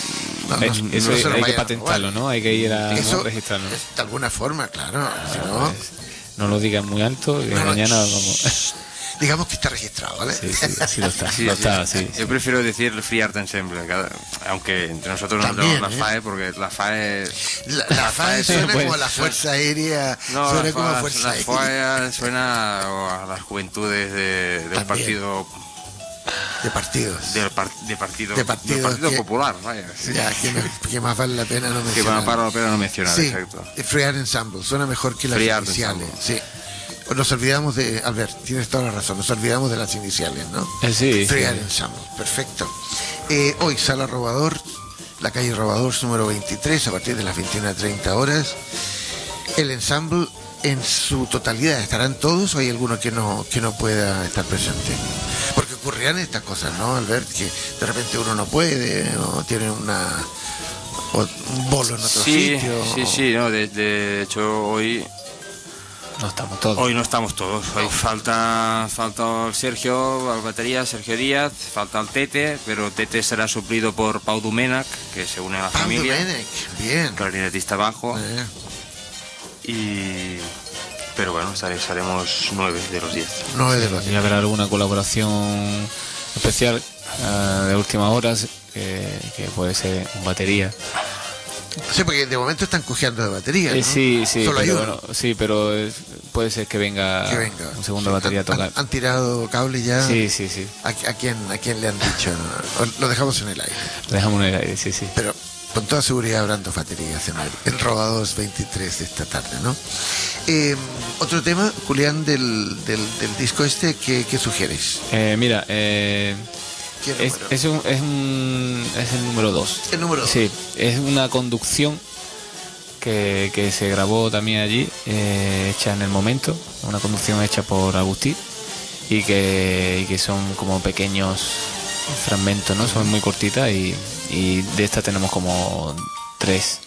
Eso se nos hay que vayan a patentarlo, robar. ¿no? Hay que ir a Eso, registrarlo. de alguna forma, claro. Si no, No lo digas muy alto, que no, mañana shh, vamos. digamos que está registrado, ¿vale? Sí, lo está. Sí, lo sí. está, sí. Yo prefiero decir Free Art Ensemble, aunque entre nosotros nos También, llamamos la FAE, porque la FAE... La FAE suena pues, como a la Fuerza Aérea, No, suena como a Fuerza la Aérea. FAE suena a las juventudes del También. partido... De partidos. Del partido que- Popular, vaya. Ya, que más vale la pena no Que mencionar. para la pena no mencionar, Sí, exacto. Free Art Ensemble, suena mejor que las Free Art iniciales. Ensemble. Sí. Nos olvidamos de, Albert, tienes toda la razón, nos olvidamos de las iniciales, ¿no? Sí. Free Art Ensemble, perfecto. Hoy, Sala Robador, la calle Robador, número 23, a partir de las 21:30 horas. El ensemble en su totalidad, ¿estarán todos o hay alguno que no pueda estar presente? Porque ocurrirán estas cosas, ¿no, Albert? Que de repente uno no puede, o tiene un bolo en otro sitio. Sí, no, de hecho hoy No estamos todos. no estamos todos. Hoy falta el Sergio, la batería, Sergio Díaz, falta el Tete, pero Tete será suplido por Pau Domènech, que se une a la Pau familia, Domènech, bien. clarinetista bajo, pero bueno, estaremos 9 de los 10. 9 de los Y habrá alguna colaboración especial de últimas horas, que puede ser un batería. Sí, porque de momento están cojeando de batería, ¿no? Sí, Solo hay pero, uno. bueno, sí, pero puede ser que venga, Que venga. un segundo Sí, batería a tocar. Han tirado cable ya. Sí. ¿A quién le han dicho? Lo dejamos en el aire. Lo dejamos en el aire, sí. Pero con toda seguridad habrán dos baterías en el Robados 23 de esta tarde, ¿no? Otro tema, Julián, del disco este, ¿qué sugieres? Mira, ¿Qué número? es el número 2. El número 2. Sí, es una conducción que se grabó también allí, hecha en el momento, una conducción hecha por Agustí y que son como pequeños fragmentos, ¿no? Son muy cortitas y de estas tenemos como 3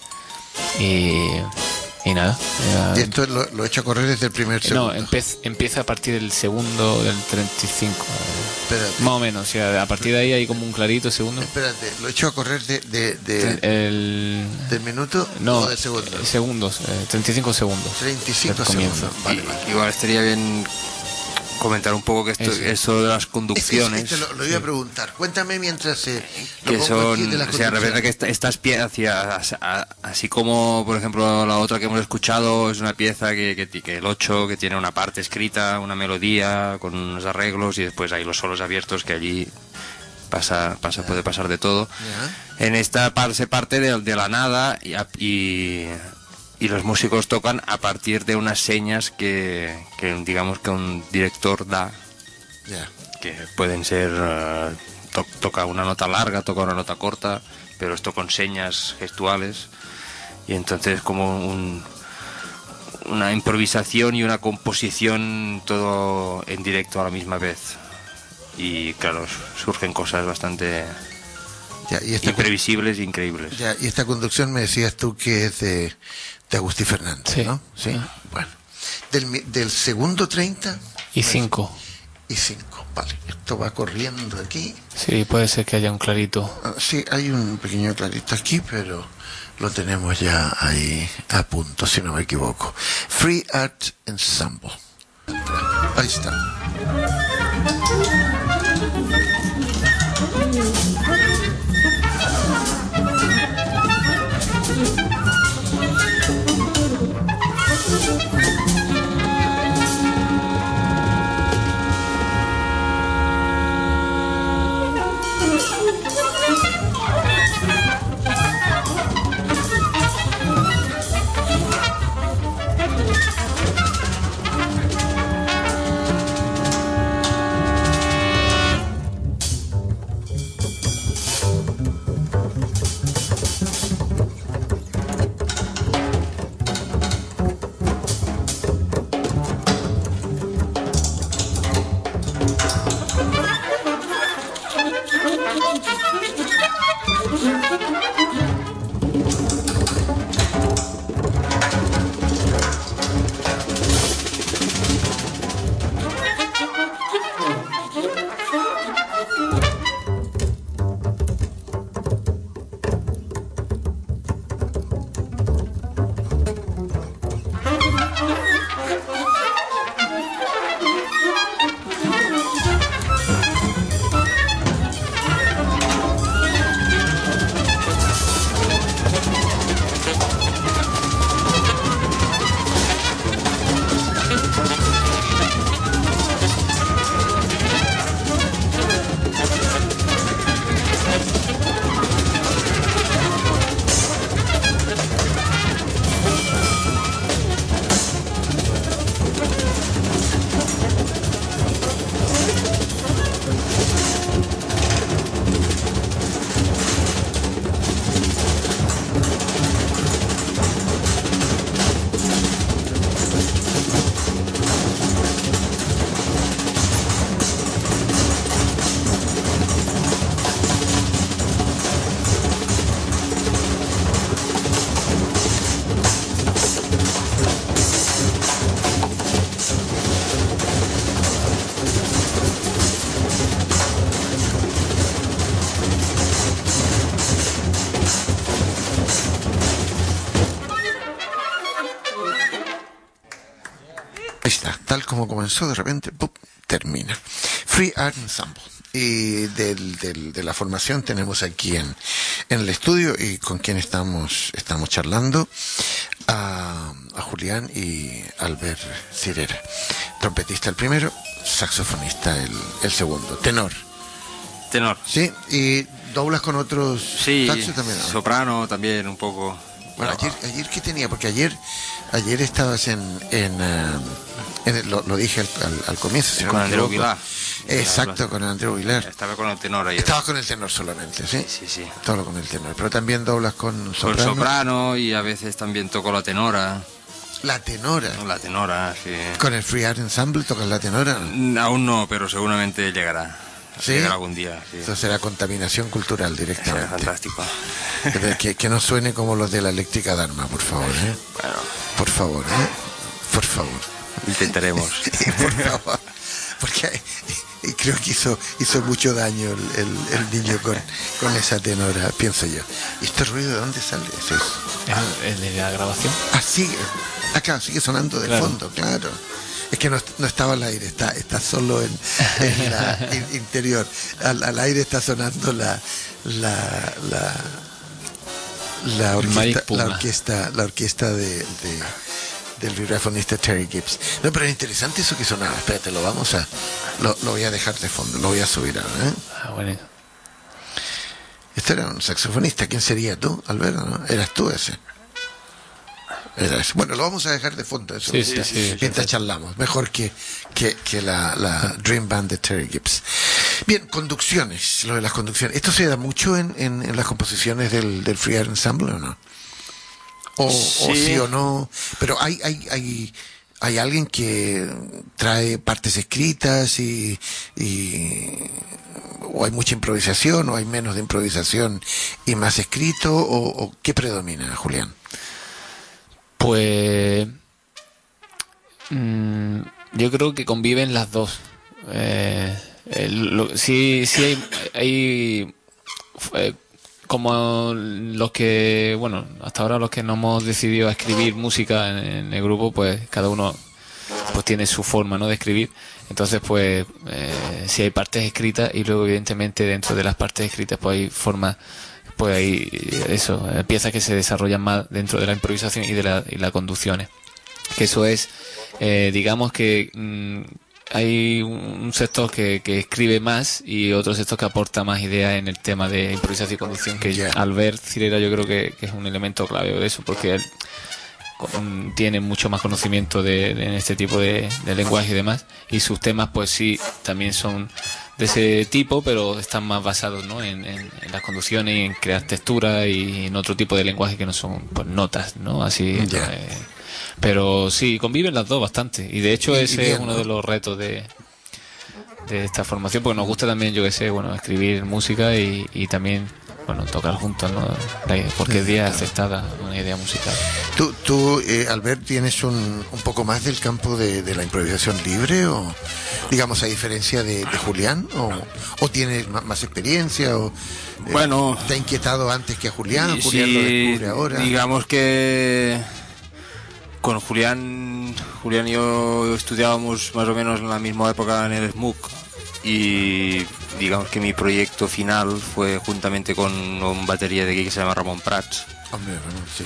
y nada. Y esto lo he hecho a correr desde el primer No, segundo. empieza a partir del segundo, del 35. Espérate. Más o menos, o sea, a partir de ahí hay como un clarito segundo. Espérate, lo he hecho a correr del minuto No, o del segundo. segundos, 35 segundos. 35 del comienzo. segundos. Vale, vale. Igual estaría bien comentar un poco que esto de las conducciones, Lo iba a preguntar. Cuéntame mientras lo que pongo aquí son, de las o sea, conducciones. recuerda que estas piezas, así como por ejemplo la otra que hemos escuchado, es una pieza que el 8, que tiene una parte escrita, una melodía con unos arreglos y después hay los solos abiertos, que allí puede pasar de todo. Ya. En esta se parte de la nada y los músicos tocan a partir de unas señas que digamos que un director da, Ya. que pueden ser toca una nota larga, toca una nota corta, pero esto con señas gestuales, y entonces como una improvisación y una composición todo en directo a la misma vez, y claro, surgen cosas bastante Ya, y esta imprevisibles e increíbles. Ya, y esta conducción me decías tú que es de Agustí Fernández, Sí. ¿no? Sí. Bueno. Del segundo 30 Y 5. y 5. Vale, esto va corriendo aquí. Sí, puede ser que haya un clarito. Sí, hay un pequeño clarito aquí, pero lo tenemos ya ahí a punto, si no me equivoco. Free Art Ensemble. Ahí está. Ahí está, tal como comenzó, de repente, ¡pum!, termina. Free Art Ensemble. Y de la formación tenemos aquí en el estudio, y con quien estamos charlando, a Julián y Albert Cirera. Trompetista el primero, saxofonista el segundo. Tenor. Sí, y doblas con otros saxos también, ¿no? Soprano también un poco. Bueno, ayer ¿qué tenía? Porque ayer estabas lo dije al comienzo, si no con me Andreu equivoco. Vilar. Exacto, con Andreu Vilar. Estaba con el tenor ayer. Estabas con el tenor solamente, ¿sí? Sí. Todo con el tenor. Pero también doblas con soprano. Con soprano, y a veces también toco la tenora. La tenora. La tenora, sí. ¿Con el Free Art Ensemble tocas la tenora? Aún no, pero seguramente llegará. ¿Sí? Llegará algún día, sí. Eso será contaminación cultural directamente. Será fantástico. Que no suene como los de la eléctrica Dharma, por favor, ¿eh? Bueno, Por favor, ¿eh? Por favor. intentaremos. Por favor. Porque creo que hizo mucho daño el niño con esa tenora, pienso yo. ¿Y este ruido de dónde sale? ¿Es eso? ¿El de la grabación? Sigue. Claro, sigue sonando de fondo, claro. Es que no estaba al aire, está solo en la interior. Al aire está sonando la orquesta del vibrafonista Terry Gibbs. No, pero es interesante eso que sonaba. Espérate, lo voy a dejar de fondo, lo voy a subir ahora, ¿eh? Bueno. Este era un saxofonista. ¿Quién sería tú, Alberto? ¿No? ¿Eras tú ese? Era ese. Bueno, lo vamos a dejar de fondo eso, mientras charlamos. Mejor que la Dream Band de Terry Gibbs. Bien, conducciones. Lo de las conducciones. ¿Esto se da mucho en las composiciones del Free Art Ensemble o no? O sí o no. Pero hay alguien que trae partes escritas o hay mucha improvisación, o hay menos de improvisación y más escrito, o ¿qué predomina, Julián? Pues yo creo que conviven las dos. Sí hay como los que, bueno, hasta ahora los que no hemos decidido a escribir música en el grupo, pues cada uno pues tiene su forma, ¿no?, de escribir. Entonces pues sí hay partes escritas, y luego evidentemente dentro de las partes escritas pues hay formas, pues hay piezas que se desarrollan más dentro de la improvisación y de las conducciones, que eso es digamos que hay un sector que escribe más, y otro sector que aporta más ideas en el tema de improvisación y conducción, que Albert Cirera yo creo que es un elemento clave de eso, porque él tiene mucho más conocimiento en este tipo de lenguaje y demás, y sus temas pues sí también son de ese tipo, pero están más basados, ¿no?, en las conducciones y en crear texturas y en otro tipo de lenguaje que no son pues notas, ¿no? Así. Pero sí, conviven las dos bastante, y de hecho ese es uno de los retos de esta formación, porque nos gusta también, yo que sé, bueno, escribir música y también, bueno, tocar juntos, ¿no? Porque es bien aceptada una idea musical. ¿Tú Albert, tienes un poco más del campo de la improvisación libre, o digamos a diferencia de Julián, o tienes más experiencia, o bueno, te ha inquietado antes que a Julián? Sí, Julián lo descubre ahora. Digamos que con Julián y yo estudiábamos más o menos en la misma época en el SMUC, y digamos que mi proyecto final fue juntamente con un batería de aquí que se llama Ramón Prats. Hombre, bueno, sí.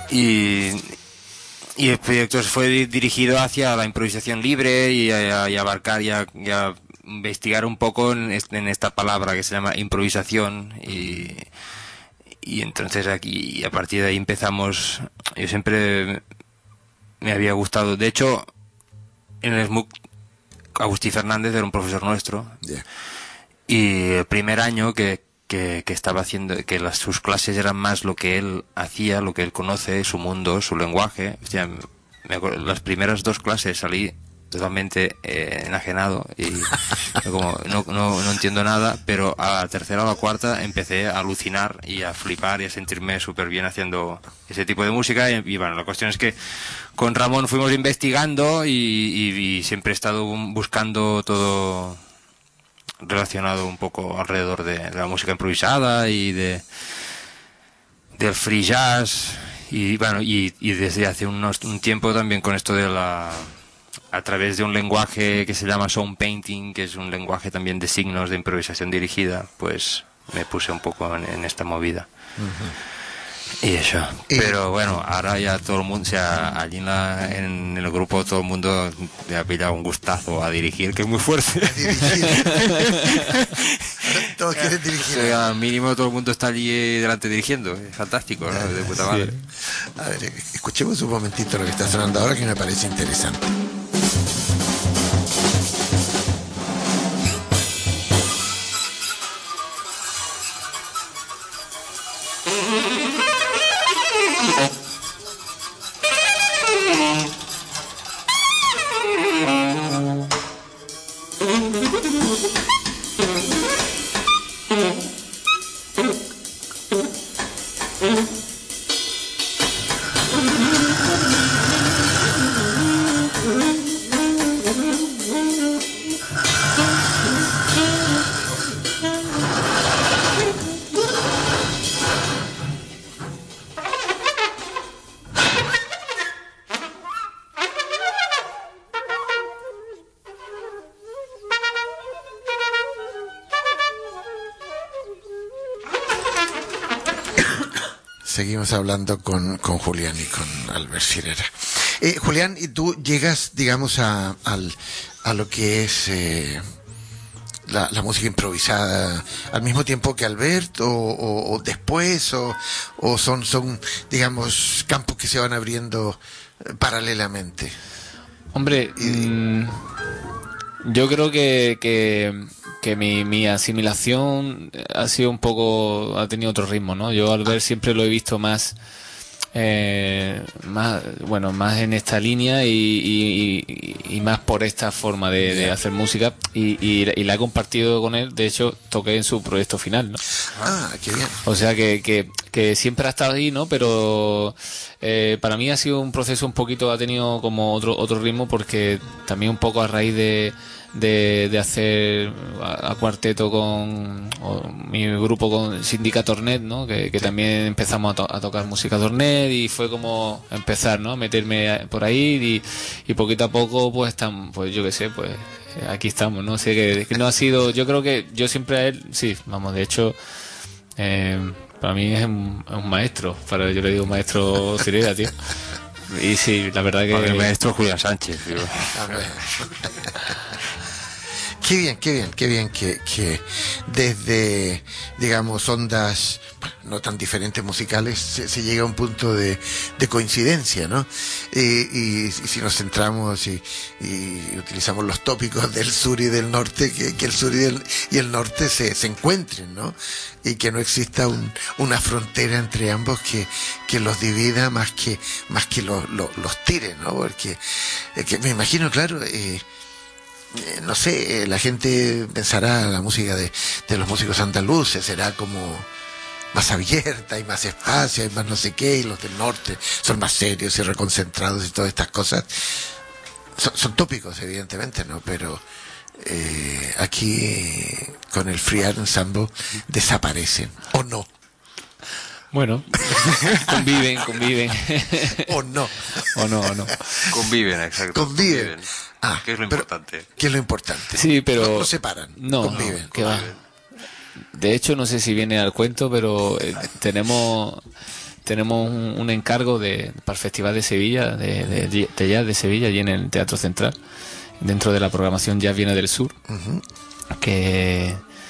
Y el proyecto fue dirigido hacia la improvisación libre y a abarcar y a investigar un poco en esta palabra que se llama improvisación, y entonces aquí, a partir de ahí empezamos. Yo siempre me había gustado, de hecho en el SMUC Agustí Fernández era un profesor nuestro, y el primer año que estaba haciendo, que sus clases eran más lo que él hacía, lo que él conoce, su mundo, su lenguaje. Hostia, me acuerdo, las primeras 2 clases salí totalmente enajenado y como no entiendo nada, pero a la tercera o la cuarta empecé a alucinar y a flipar y a sentirme súper bien haciendo ese tipo de música, y bueno, la cuestión es que con Ramón fuimos investigando y siempre he estado buscando todo relacionado un poco alrededor de la música improvisada y del free jazz, y bueno, y desde hace un tiempo también con esto de a través de un lenguaje que se llama sound painting, que es un lenguaje también de signos de improvisación dirigida, pues me puse un poco en esta movida. Y eso. Pero bueno, ahora ya todo el mundo, o sea, allí en el grupo todo el mundo le ha pillado un gustazo a dirigir, que es muy fuerte. Todos quieren dirigir. O sea, al mínimo todo el mundo está allí delante dirigiendo. Es fantástico, ¿no? De puta madre. A ver, escuchemos un momentito lo que está sonando ahora, que me parece interesante. Seguimos hablando con Julián y con Albert Sirera. Julián, y tú llegas, digamos, a lo que es la música improvisada al mismo tiempo que Albert, o después, o son, digamos, campos que se van abriendo paralelamente. Hombre, yo creo que mi asimilación ha sido ha tenido otro ritmo, ¿no? Yo al ver siempre lo he visto más más en esta línea y más por esta forma de hacer música y la he compartido con él. De hecho, toqué en su proyecto final, ¿no? Ah, qué bien. O sea que siempre ha estado ahí, ¿no? Pero para mí ha sido un proceso ha tenido como otro ritmo, porque también un poco a raíz de hacer a cuarteto con mi grupo con Sindicato Tornet, ¿no? Que también empezamos a tocar música Tornet, y fue como empezar, ¿no? A meterme por ahí y poquito a poco pues yo qué sé, pues aquí estamos, ¿no? Sé que no ha sido, yo creo que yo siempre a él, sí, vamos, de hecho para mí es un maestro, yo le digo maestro Sirera, tío. Y sí, la verdad que el maestro Julián Sánchez, tío. Qué bien que desde, digamos, ondas no tan diferentes musicales se llega a un punto de coincidencia, ¿no? Y si nos centramos y utilizamos los tópicos del sur y del norte, que el sur y el norte se encuentren, ¿no? Y que no exista una frontera entre ambos que los divida más que los tire, ¿no? Porque que me imagino, claro, no sé, la gente pensará la música de los músicos andaluces será como más abierta y más espacio y más no sé qué, y los del norte son más serios y reconcentrados y todas estas cosas. Son tópicos, evidentemente, ¿no? Pero aquí con el Free Art Ensemble desaparecen, ¿o no? Bueno, conviven. ¿O no? O no. Conviven, exacto. Conviven. Ah, ¿qué es lo importante? ¿Qué es lo importante? Sí, pero no separan, conviven. No, ¿qué va? De hecho, no sé si viene al cuento, pero tenemos un encargo para el Festival de Sevilla, de Jazz de Sevilla, allí en el Teatro Central, dentro de la programación Jazz Viene del Sur, que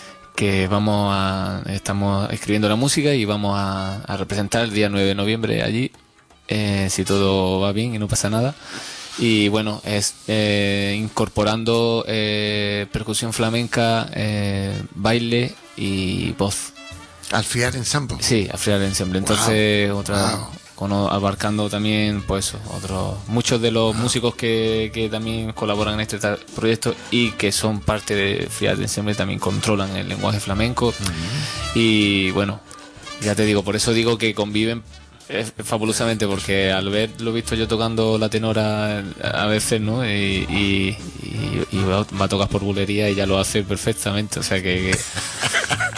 estamos escribiendo la música y vamos a representar el día 9 de noviembre allí, si todo va bien y no pasa nada. Y bueno, es incorporando percusión flamenca, baile y voz. ¿Al Free Art Ensemble? Sí, al Free Art Ensemble. Entonces, abarcando también, pues muchos de los músicos que también colaboran en este proyecto y que son parte de Free Art Ensemble también controlan el lenguaje flamenco. Y bueno, ya te digo, por eso digo que conviven fabulosamente, porque al verlo visto yo tocando la tenora a veces, ¿no? Y va a tocar por bulería y ya lo hace perfectamente, o sea que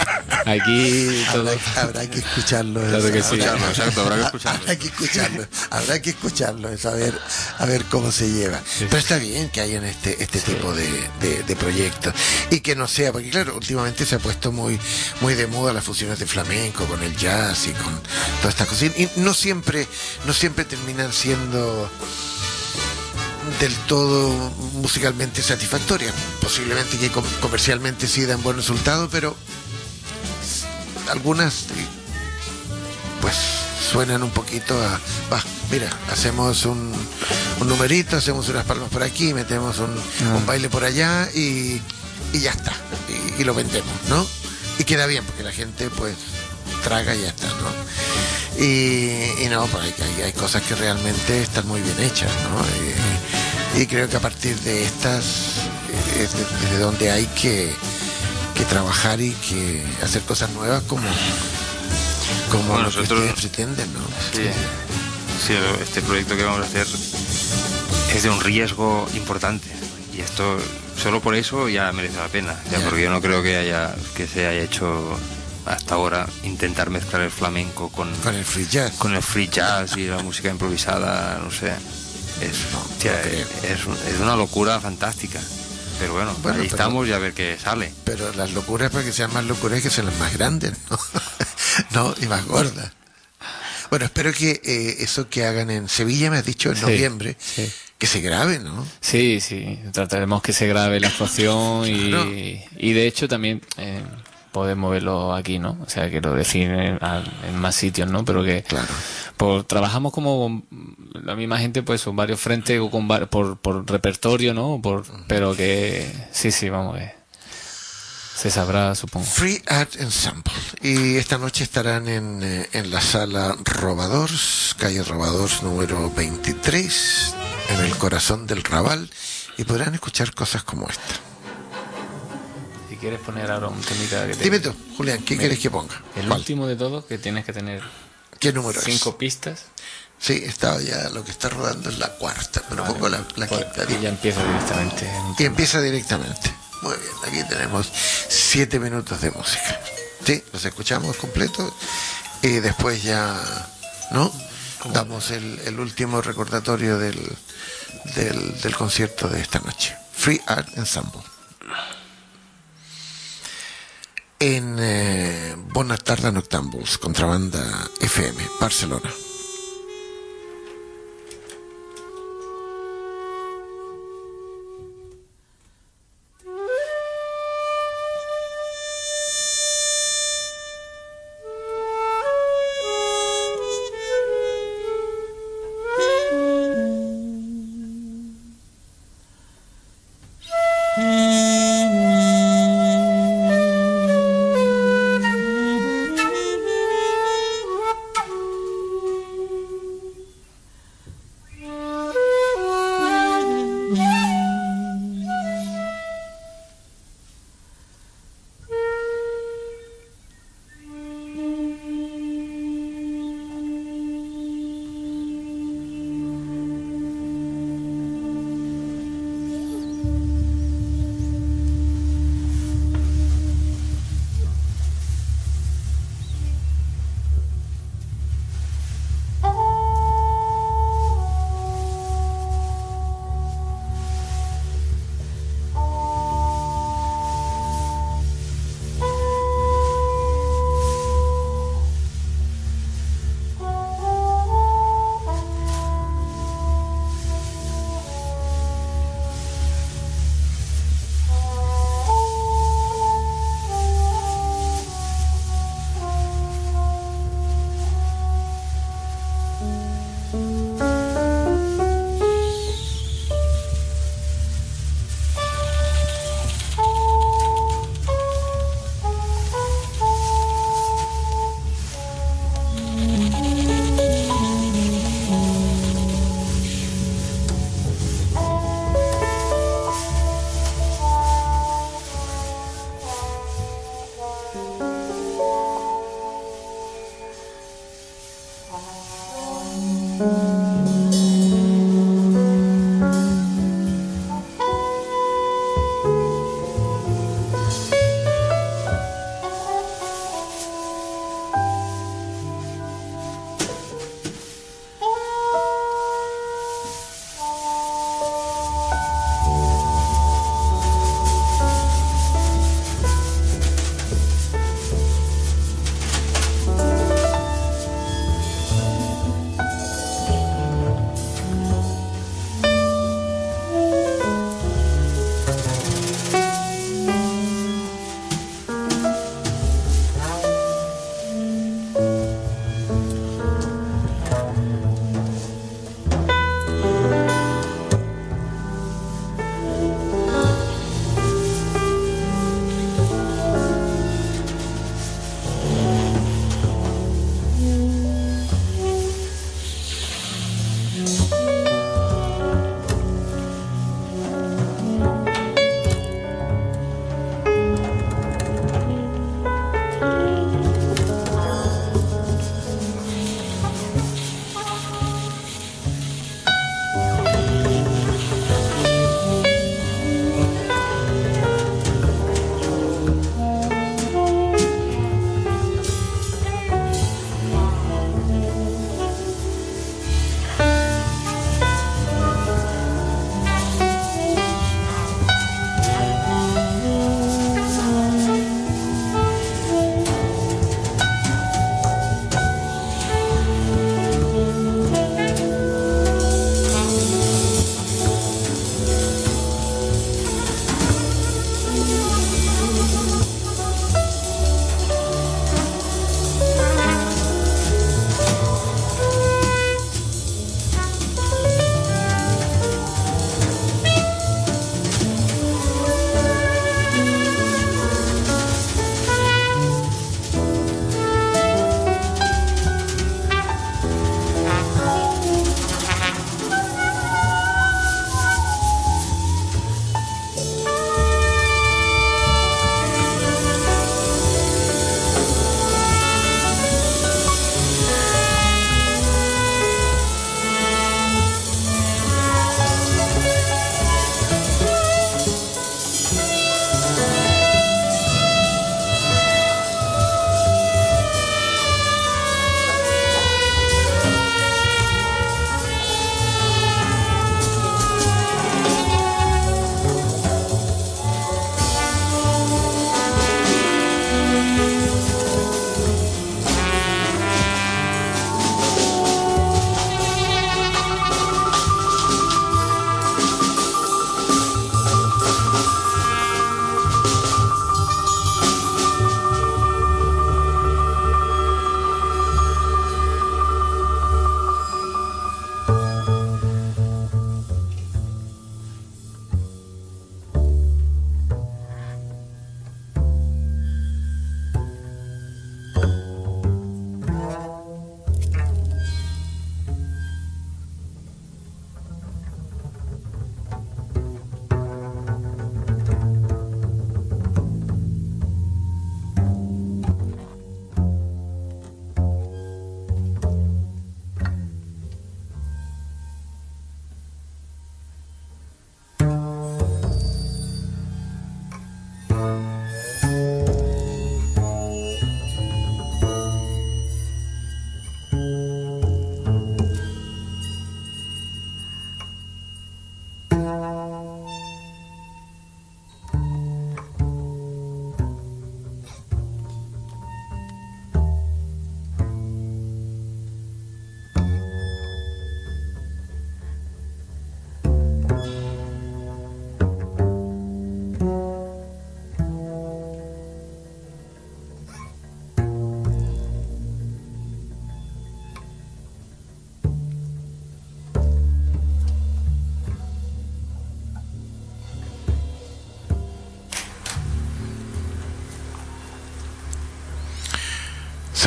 Aquí todo. Habrá que escucharlo. Claro que sí. Escucharlo, exacto, habrá que escucharlo. Habrá que escucharlo, a ver cómo se lleva. Pero está bien que hayan este tipo de proyectos y que no sea, porque claro, últimamente se ha puesto muy de moda las fusiones de flamenco con el jazz y con todas estas cosas, y no siempre terminan siendo del todo musicalmente satisfactorias. Posiblemente que comercialmente sí dan buen resultado, pero algunas pues suenan un poquito a, mira, hacemos un numerito, hacemos unas palmas por aquí, metemos un baile por allá y ya está, y lo vendemos, ¿no? Y queda bien porque la gente pues traga y ya está, ¿no? Y no, pues hay cosas que realmente están muy bien hechas, ¿no? Y creo que a partir de estas es de donde hay que trabajar y que hacer cosas nuevas como Bueno, lo que ustedes pretenden, ¿no? Sí, este proyecto que vamos a hacer es de un riesgo importante y esto solo por eso ya merece la pena, ya. Porque yo no creo que se haya hecho hasta ahora intentar mezclar el flamenco con el free jazz, y la música improvisada, no sé, es una locura fantástica. Pero bueno, ahí estamos y a ver qué sale. Pero las locuras, para que sean más locuras, que sean las más grandes, ¿no? No, y más gordas. Bueno, espero que eso que hagan en Sevilla, me has dicho, en noviembre, que se grabe, ¿no? Sí, trataremos que se grabe la actuación claro. y de hecho también podemos verlo aquí, ¿no? O sea, quiero decir, en más sitios, ¿no? Pero que claro. Trabajamos como la misma gente, pues, en varios frentes o por repertorio, ¿no? Pero que sí, vamos a ver. Se sabrá, supongo. Free Art Ensemble. Y esta noche estarán en la sala Robadors, calle Robadors número 23, en el corazón del Raval, y podrán escuchar cosas como esta. Si quieres poner ahora un temita que Dime tú, Julián, ¿qué quieres que ponga? El último de todos, que tienes que tener. ¿Qué número 5 es? pistas. Sí, estaba ya, lo que está rodando es la cuarta, pero pongo la quinta. Y ya empieza directamente. Y empieza directamente. Muy bien, aquí tenemos 7 minutos de música. Sí, los escuchamos completos y después ya, ¿no? Damos el último recordatorio del concierto de esta noche. Free Art Ensemble. En Buenas tardes Noctambuls, Contrabanda FM, Barcelona.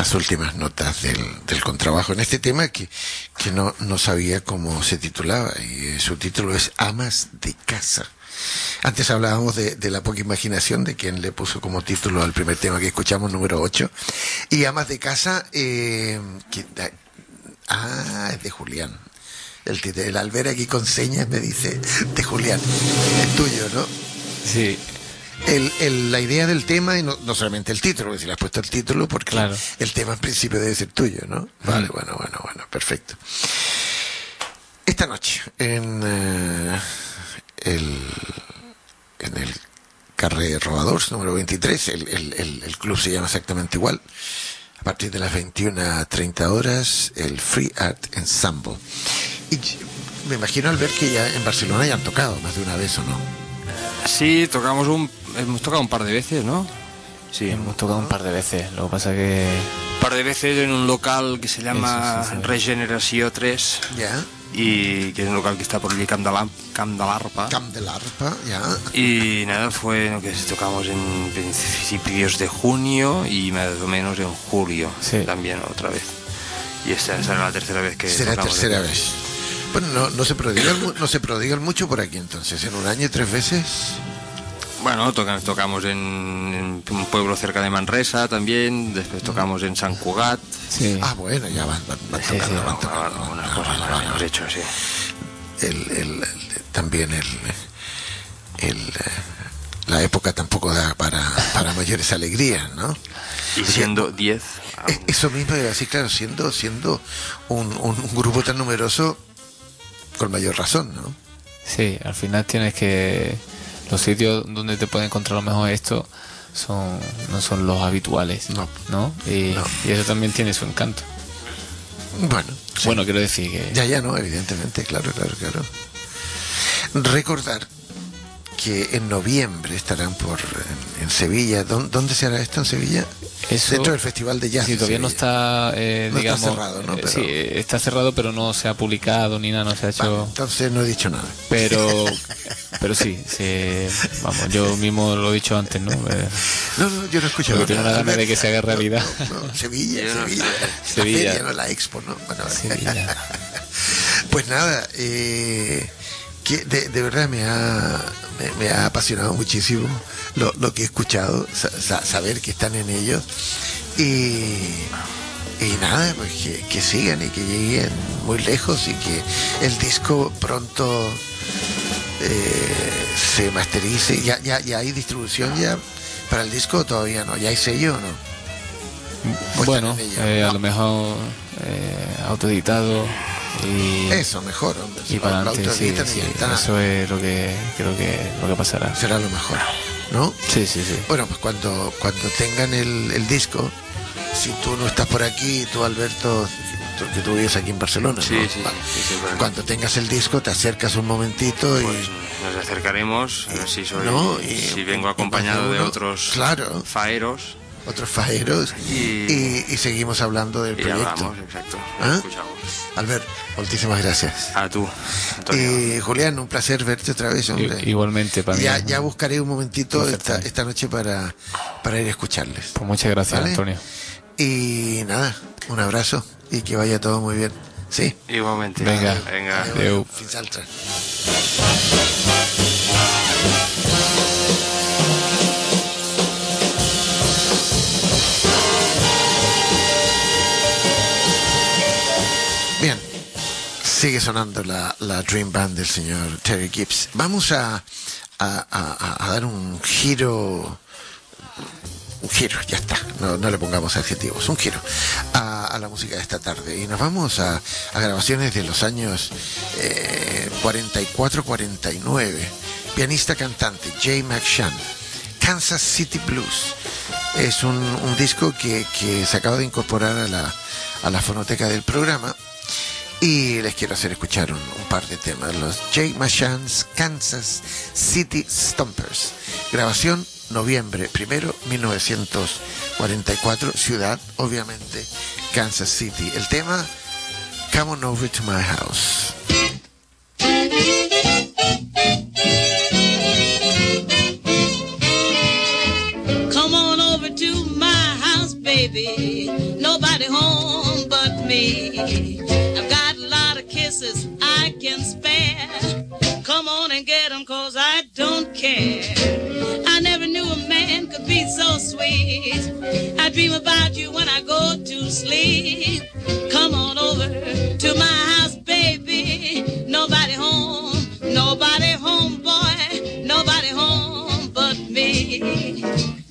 esas últimas notas del contrabajo en este tema que no sabía cómo se titulaba, y su título es Amas de Casa. Antes hablábamos de la poca imaginación de quien le puso como título al primer tema que escuchamos, número 8, y Amas de Casa, es de Julián. El Albert aquí con señas me dice, de Julián, es tuyo, ¿no? Sí. La idea del tema, y no solamente el título, porque si le has puesto el título, porque claro, el tema en principio debe ser tuyo, ¿no? Vale, bueno, perfecto. Esta noche, en el Carré Robadors, número 23, el club se llama exactamente igual. A partir de las 21:30 horas, el Free Art Ensemble. Y me imagino, al ver que ya en Barcelona ya han tocado más de una vez, ¿o no? Sí, hemos tocado un par de veces, ¿no? Sí, hemos tocado un par de veces. Lo que pasa que... Un par de veces en un local que se llama Regeneració 3. Ya. Y que es un local que está por allí, Camp de l'Arpa. Camp de l'Arpa, ya. Y nada, fue lo que tocamos en principios de junio y más o menos en julio, sí, también otra vez. Y esta será la tercera vez que será tocamos. Tercera vez. Bueno, no se prodigan mucho por aquí entonces, en un año 3 veces. Bueno, tocamos en un pueblo cerca de Manresa también, después tocamos en Sant Cugat. Sí. Ah, bueno, ya van tocando. Una cosa más hemos hecho, sí. También la época tampoco da para mayores alegrías, ¿no? Y siendo 10. Eso mismo, así claro, siendo un grupo tan numeroso, con mayor razón, ¿no? Sí, al final tienes que... Los sitios donde te puede encontrar lo mejor esto no son los habituales, ¿no? Y eso también tiene su encanto. Bueno, sí. Bueno, quiero decir que... Ya, no, evidentemente, claro. Recordar que en noviembre estarán en Sevilla. ¿Dónde se hará esto en Sevilla? Eso, dentro del Festival de Jazz. Sí, todavía no está, digamos... Está cerrado, ¿no? Pero... Sí, está cerrado, pero no se ha publicado ni nada, no se ha hecho... Vale, entonces no he dicho nada. Pero sí, vamos, yo mismo lo he dicho antes, ¿no? No, yo no he escuchado nada. Tengo una gana de que se haga realidad. No, Sevilla. Sevilla. La feria, no la Expo, ¿no? Bueno, Sevilla. Pues nada, que de verdad me ha apasionado muchísimo lo que he escuchado, saber que están en ellos, y nada, pues que sigan y que lleguen muy lejos, y que el disco pronto se masterice. Ya hay distribución ya para el disco, o todavía no, ya hay sello, ¿o no? Bueno, a lo mejor autoeditado. Y eso mejor, hombre, y para adelante, sí, eso es lo que creo que pasará. Será lo mejor, ¿no? Sí. Bueno, pues cuando tengan el disco, si tú no estás por aquí, tú, Alberto, que tú vives aquí en Barcelona, sí, ¿no? Sí, vale. Sí, cuando tengas el disco te acercas un momentito, pues nos acercaremos, a ver si si vengo y acompañado de otros faeros. Otros faeros, y seguimos hablando del proyecto. Hablamos, exacto. Escuchamos. Albert, muchísimas gracias. A tú, Antonio. Y Julián, un placer verte otra vez, hombre. Igualmente para mí. Ya buscaré un momentito esta noche para ir a escucharles. Pues muchas gracias, ¿vale? Antonio. Y nada, un abrazo y que vaya todo muy bien. Sí. Igualmente. Venga. Adeu. Fins altra. Bien, sigue sonando la Dream Band del señor Terry Gibbs. Vamos a dar un giro, ya está, no le pongamos adjetivos, un giro a la música de esta tarde, y nos vamos a grabaciones de los años 44-49. Pianista cantante Jay McShann, Kansas City Blues. Es un disco que se acaba de incorporar a la fonoteca del programa, y les quiero hacer escuchar un par de temas. Los Jay McShann's Kansas City Stompers. Grabación noviembre 1, 1944. Ciudad, obviamente, Kansas City. El tema, Come On Over to My House. Come on over to my house, baby. No me. I've got a lot of kisses I can spare. Come on and get them, 'cause I don't care. I never knew a man could be so sweet. I dream about you when I go to sleep. Come on over to my house, baby. Nobody home, boy. Nobody home but me.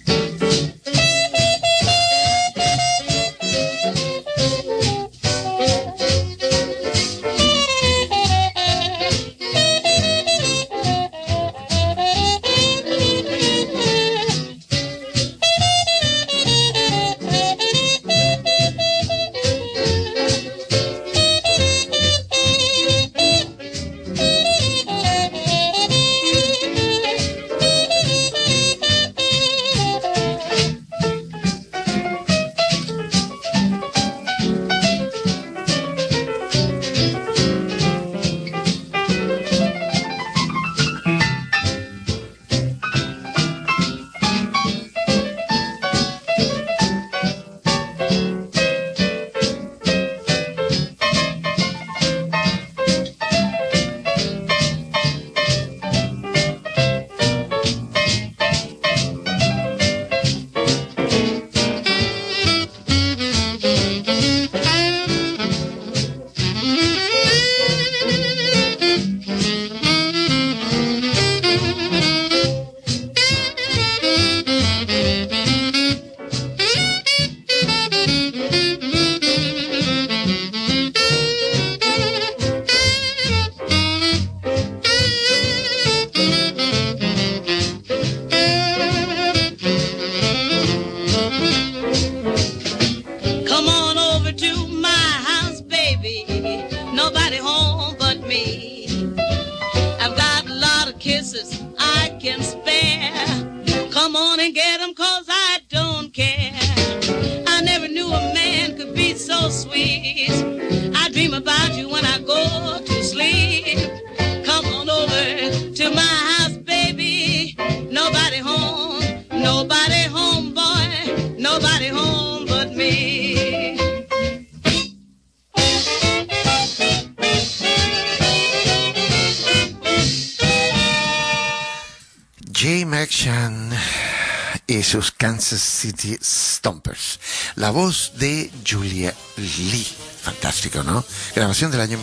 Y sus Kansas City Stompers. La voz de Julia Lee. Fantástico, ¿no? Grabación del año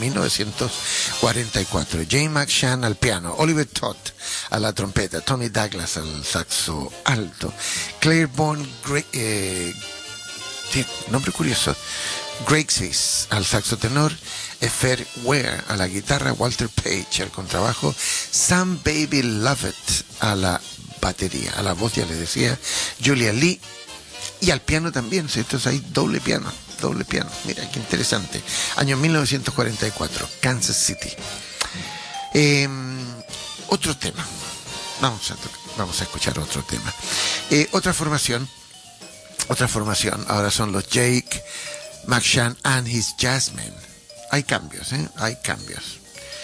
1944. Jane McShann al piano, Oliver Todd a la trompeta, Tony Douglas al saxo alto, Claire Bourne, nombre curioso, Grexis al saxo tenor, Effer Ware a la guitarra, Walter Page al contrabajo, Sam Baby Lovett a la batería, a la voz ya le decía, Julia Lee, y al piano también, ¿sí? Entonces hay doble piano, mira qué interesante. Año 1944, Kansas City. Otro tema, vamos a escuchar otro tema. Otra formación, ahora son los Jake McShann and his Jazzmen. Hay cambios, hay cambios.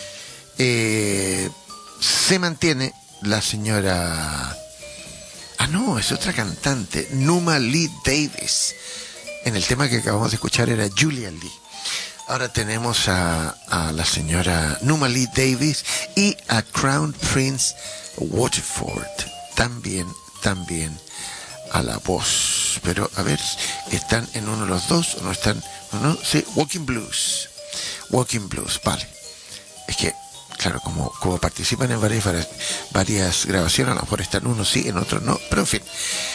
Se mantiene la señora... no, es otra cantante, Numa Lee Davis. En el tema que acabamos de escuchar era Julia Lee. Ahora tenemos a la señora Numa Lee Davis y a Crown Prince Waterford. También a la voz. Pero a ver, ¿están en uno de los dos o no están? ¿No? Sí, Walking Blues, vale. Es que claro, como participan en varias grabaciones, a lo mejor están unos sí, en otros no, pero en fin.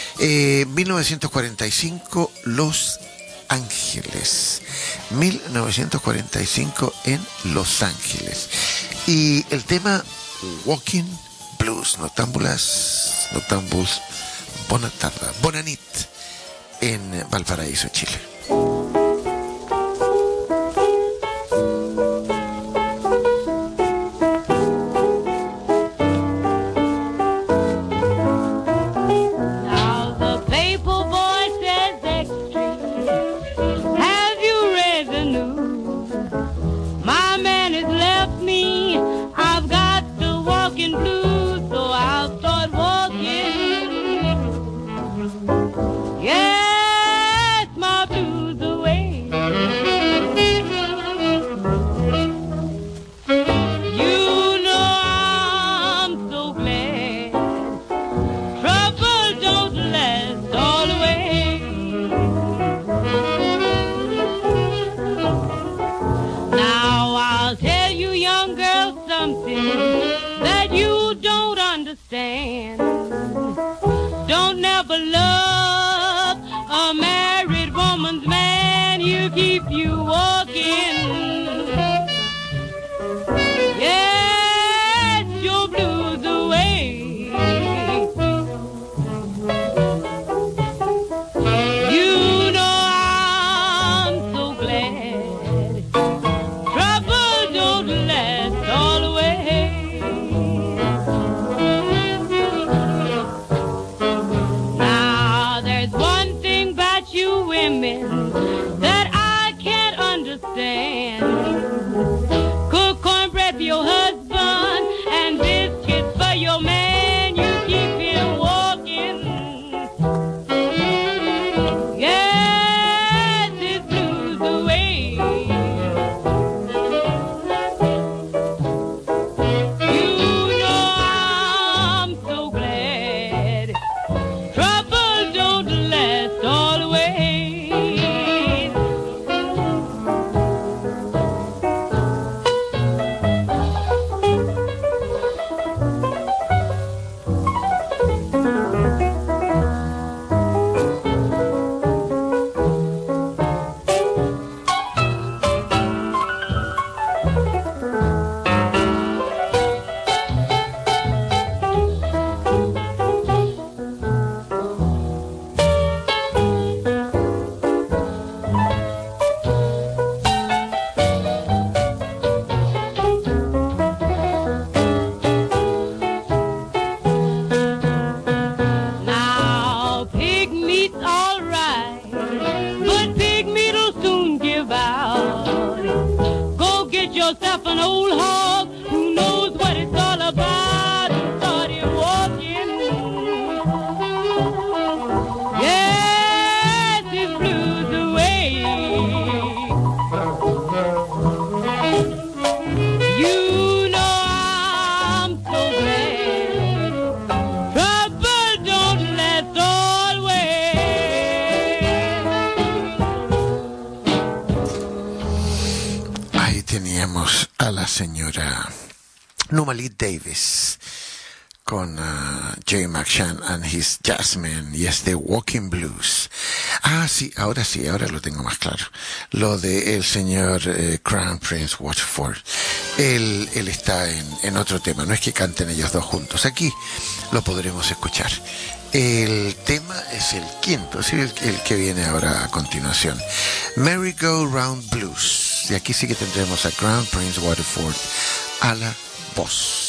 1945, Los Ángeles. 1945 en Los Ángeles. Y el tema Walking Blues, Noctambuls, Bona tarda, Bona nit, en Valparaíso, Chile. Yes, my blue to keep you walking. Yes, your blues away. You know I'm so glad trouble don't last always. Now there's one thing about you women that I can't understand. Cook cornbread for your husband and biscuits for your man. You keep him walking. Yes, his blues away. You know I'm so glad trouble don't last always. Now, pig meat's all right, but pig meat'll soon give out. Go get yourself an old hog who knows what it's all about and start him walking. Yes, his blues away. You know I'm so glad trouble don't last always. Ahí teníamos a la señora Numa Lee Davis con Jay McShann and his Jasmine, y es de Walking Blues. Ah, sí, ahora lo tengo más claro. Lo de el señor Crown Prince Waterford. Él está en otro tema, no es que canten ellos dos juntos. Aquí lo podremos escuchar. El tema es el quinto, sí, el que viene ahora a continuación. Merry Go Round Blues. Y aquí sí que tendremos a Crown Prince Waterford a la voz.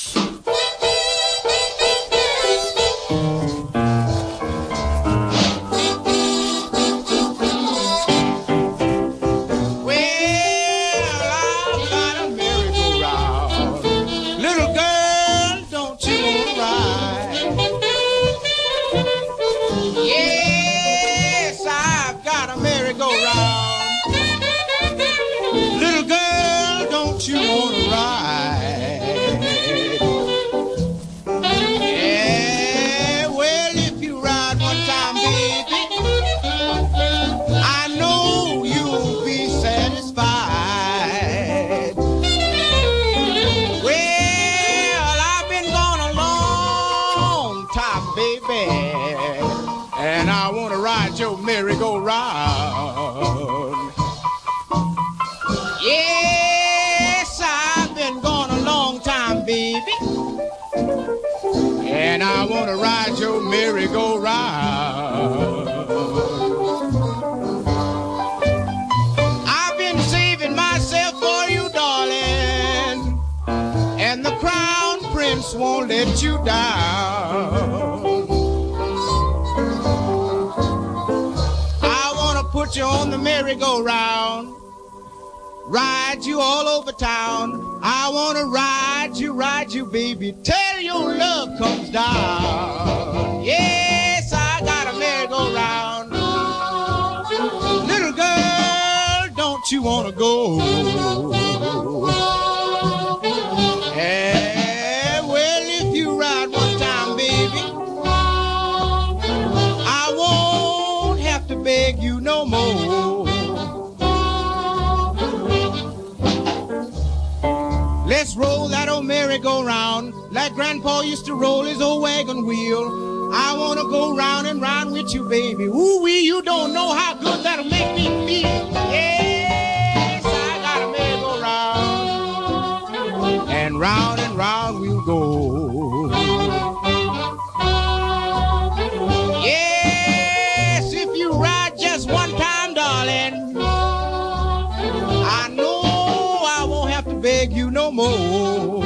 Merry-go-round. Yes, I've been gone a long time, baby, and I want to ride your merry-go-round. I've been saving myself for you, darling, and the Crown Prince won't let you down. Put you on the merry-go-round, ride you all over town. I want to ride you, baby, till your love comes down. Yes, I got a merry-go-round. Little girl, don't you want to go? Well, if you ride one time, baby, I won't have to beg you no more. Let's roll that old merry-go-round like Grandpa used to roll his old wagon wheel. I want to go round and round with you, baby. Ooh-wee, you don't know how good that'll make me feel. Yes, I got a merry-go-round, and round we'll go. Yes, if you ride just one time, darling, I know I won't have to beg you no more.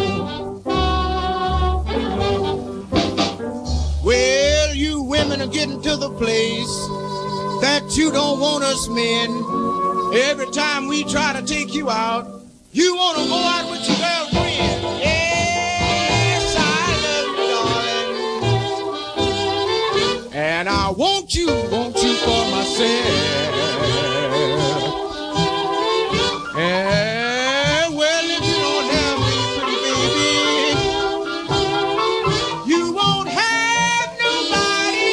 Well, you women are getting to the place that you don't want us men. Every time we try to take you out, you want to go out with your girlfriend. Yes, I love you, darling, and I want you for myself. Well, if you don't have me, pretty baby, you won't have nobody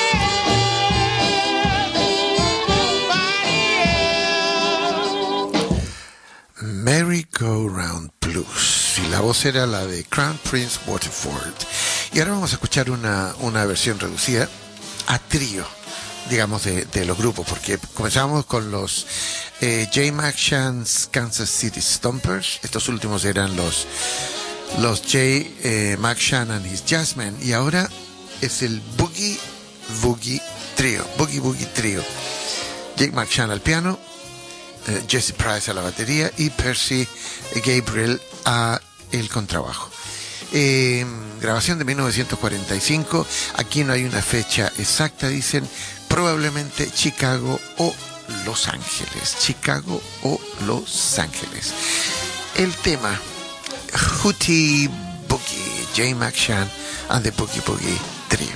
else. Merry-Go-Round Blues. Y la voz era la de Crown Prince Waterford. Y ahora vamos a escuchar una versión reducida a trío, digamos, de los grupos, porque comenzamos con los J. McShann's Kansas City Stompers. Estos últimos eran los J. McShann and his Jazzmen, y ahora es el Boogie Boogie Trio. Jake McShann al piano, Jesse Price a la batería y Percy Gabriel a el contrabajo. Grabación de 1945. Aquí no hay una fecha exacta, dicen probablemente Chicago o Los Ángeles. El tema Hootie Boogie, J. McShann and the Boogie Boogie Trio.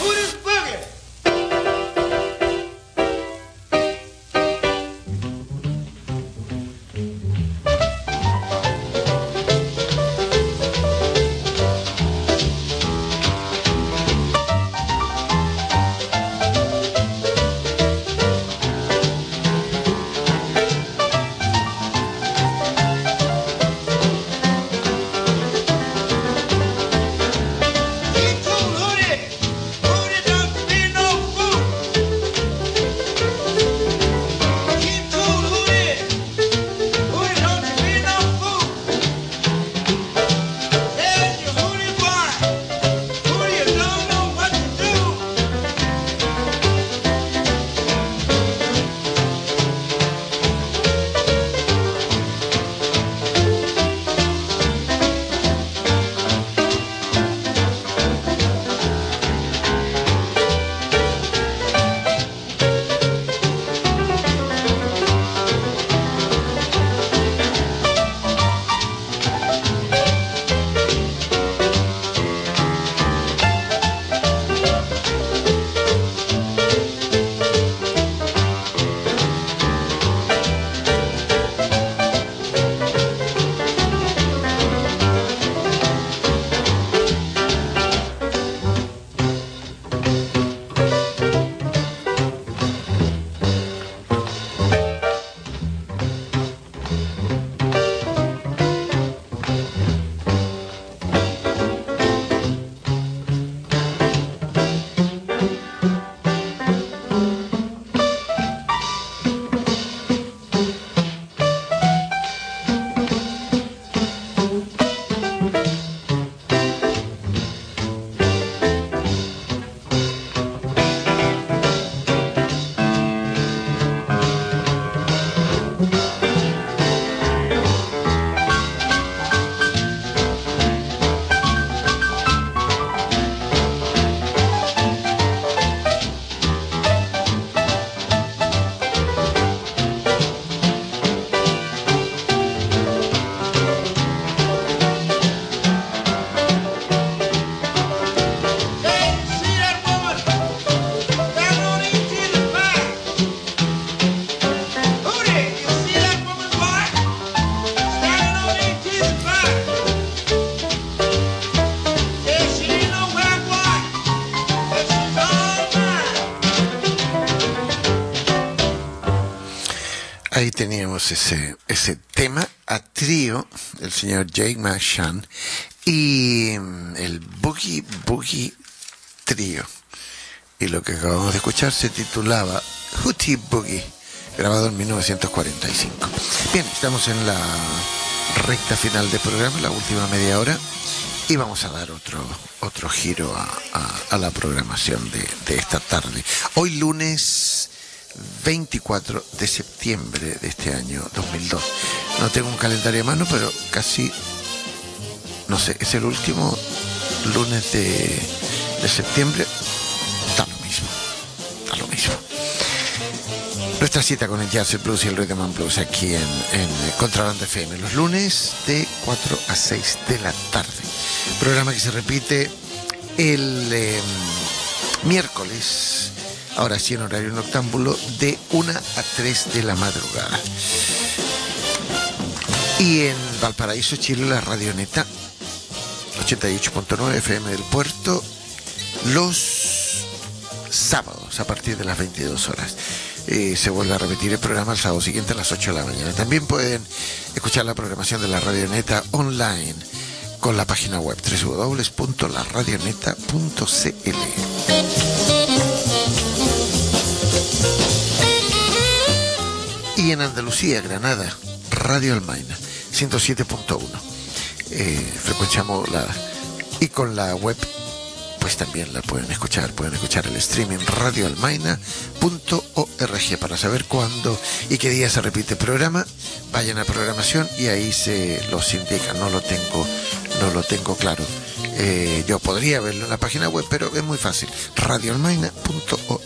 Ahí teníamos ese tema a trío del señor Jake McShann y el Boogie Boogie Trio. y lo que acabamos de escuchar se titulaba Hootie Boogie, grabado en 1945. Bien, estamos en la recta final del programa, la última media hora, y vamos a dar otro giro a la programación de esta tarde. Hoy lunes 24 de septiembre de este año 2002. No tengo un calendario a mano, pero casi, no sé, es el último lunes de septiembre. Está lo mismo. Nuestra cita con el jazz, el blues y el rhythm and blues aquí en Contrabanda FM, los lunes de 4 a 6 de la tarde. Programa que se repite el miércoles, ahora sí en horario noctámbulo, de 1 a 3 de la madrugada. Y en Valparaíso, Chile, la Radioneta 88.9 FM del Puerto, los sábados a partir de las 22 horas. Se vuelve a repetir el programa el sábado siguiente a las 8 de la mañana. También pueden escuchar la programación de la Radioneta online con la página web www.laradioneta.cl. Y en Andalucía, Granada, Radio Almaina 107.1, frecuencia modulada, y con la web pues también la pueden escuchar el streaming radioalmaina.org. Para saber cuándo y qué día se repite el programa, vayan a programación y ahí se los indica. No lo tengo claro. Yo podría verlo en la página web, pero es muy fácil, radioalmaina.org.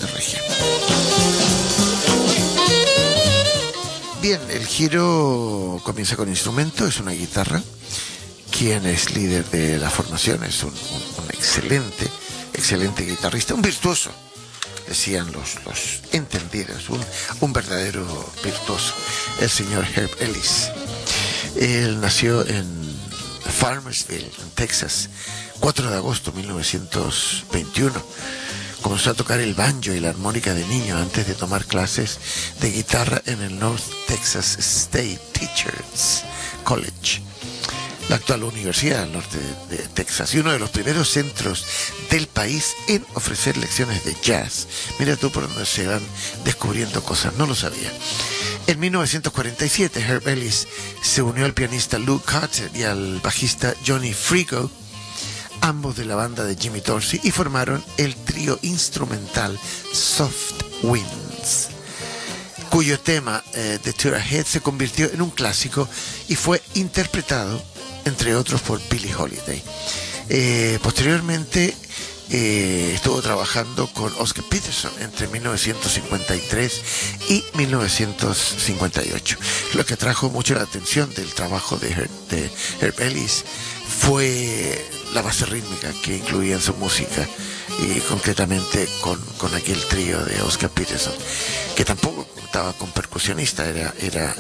Bien, el giro comienza con instrumento, es una guitarra. Quien es líder de la formación es un excelente guitarrista, un virtuoso, decían los entendidos, un verdadero virtuoso, el señor Herb Ellis. Él nació en Farmersville, en Texas, 4 de agosto de 1921. Comenzó a tocar el banjo y la armónica de niño antes de tomar clases de guitarra en el North Texas State Teachers College, la actual Universidad del Norte de Texas, y uno de los primeros centros del país en ofrecer lecciones de jazz. Mira tú por donde se van descubriendo cosas, no lo sabía. En 1947, Herb Ellis se unió al pianista Lou Carter y al bajista Johnny Frigo, ambos de la banda de Jimmy Dorsey, y formaron el trío instrumental Soft Winds, cuyo tema The Tour Ahead se convirtió en un clásico y fue interpretado entre otros por Billie Holiday. Posteriormente estuvo trabajando con Oscar Peterson entre 1953 y 1958. Lo que atrajo mucho la atención del trabajo de Herb Ellis fue la base rítmica que incluía en su música, y concretamente con aquel trío de Oscar Peterson, que tampoco contaba con percusionista. Era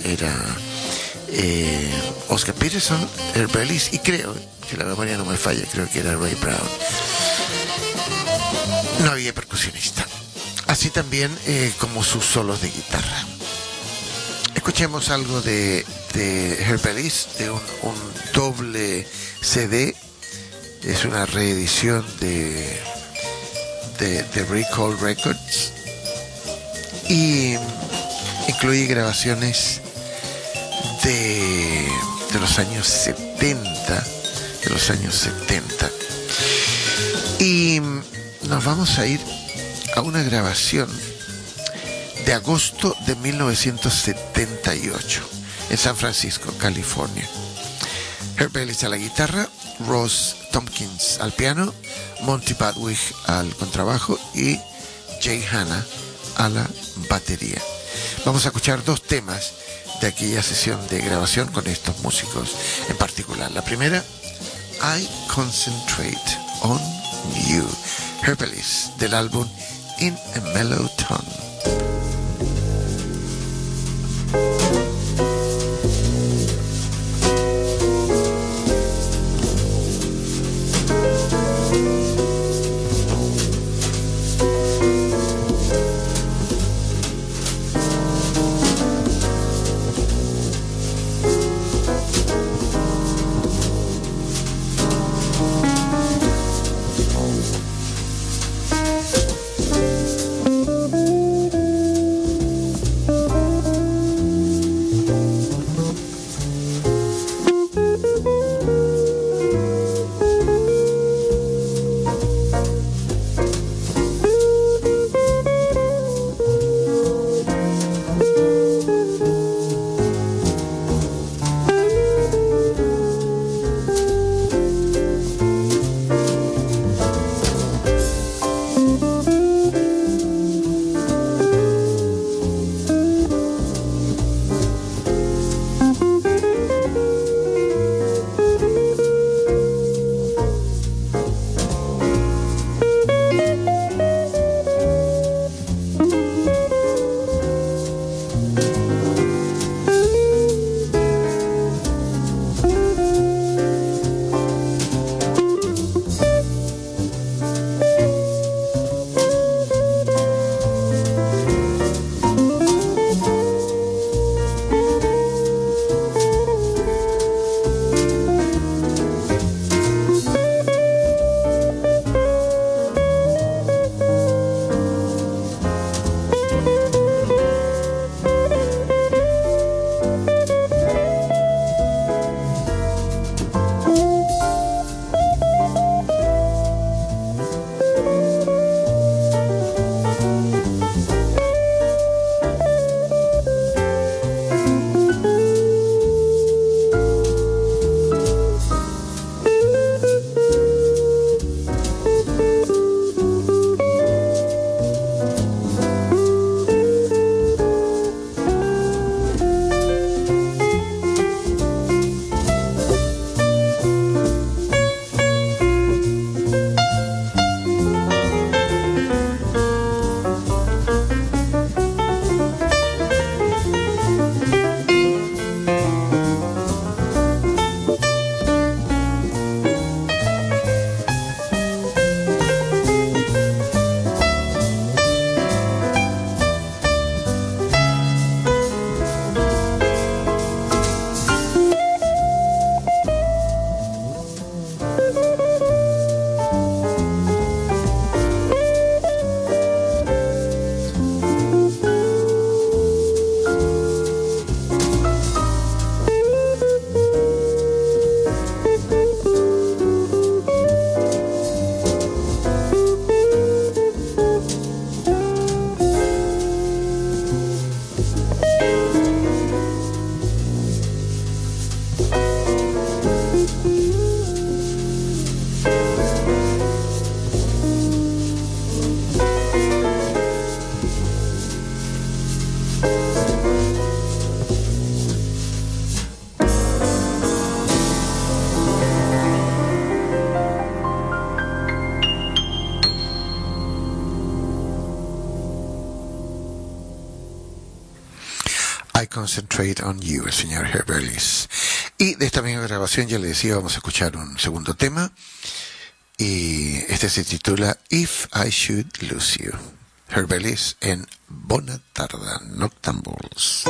Oscar Peterson, Herb Ellis, y creo, si la memoria no me falla, creo que era Ray Brown. No había percusionista. Así también como sus solos de guitarra. Escuchemos algo de Herb Ellis, de un doble CD. Es una reedición de Recall Records, y incluye grabaciones de los años 70, y nos vamos a ir a una grabación de agosto de 1978 en San Francisco, California. Herb Ellis a la guitarra, Ross Tompkins al piano, Monty Badwick al contrabajo y Jay Hanna a la batería. Vamos a escuchar dos temas de aquella sesión de grabación con estos músicos en particular. La primera, I Concentrate on You, Herb Ellis, del álbum In a Mellow Tone. Concentrate on You, el señor Herb Ellis. Y de esta misma grabación, ya le decía, vamos a escuchar un segundo tema. Y este se titula If I Should Lose You. Herb Ellis en Bona Tarda Noctambules.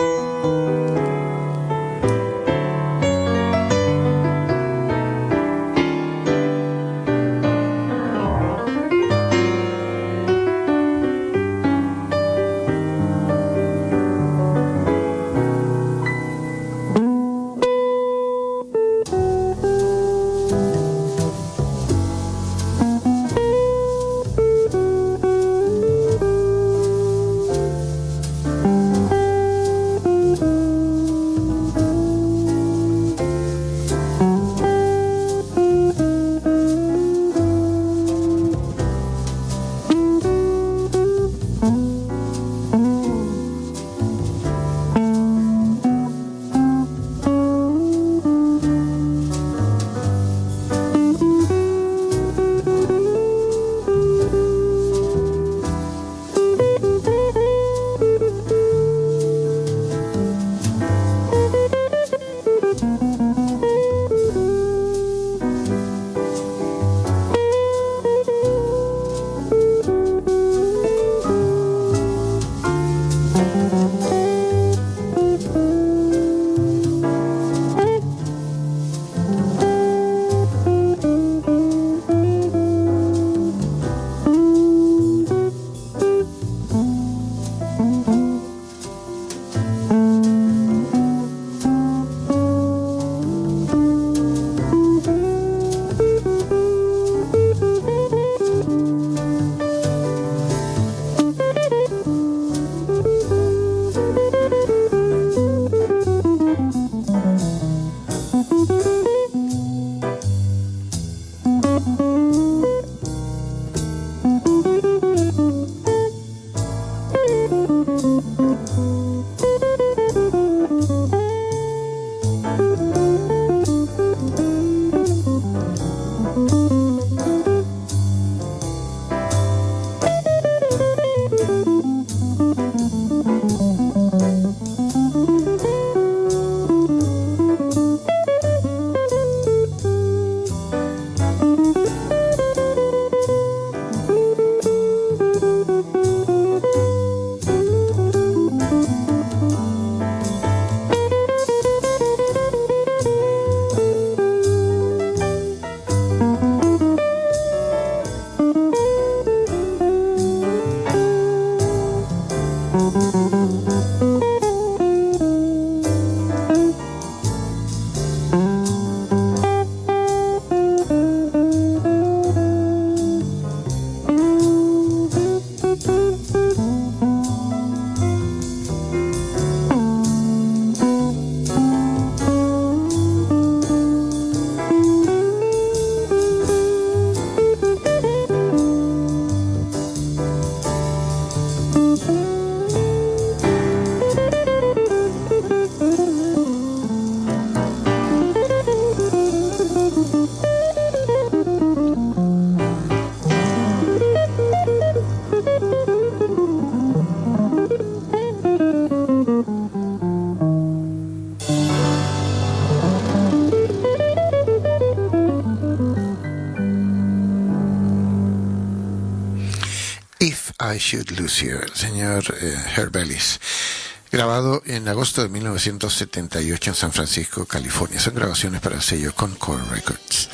I Should Lose You, el señor Herb Ellis, grabado en agosto de 1978 en San Francisco, California. Son grabaciones para el sello Concord Records.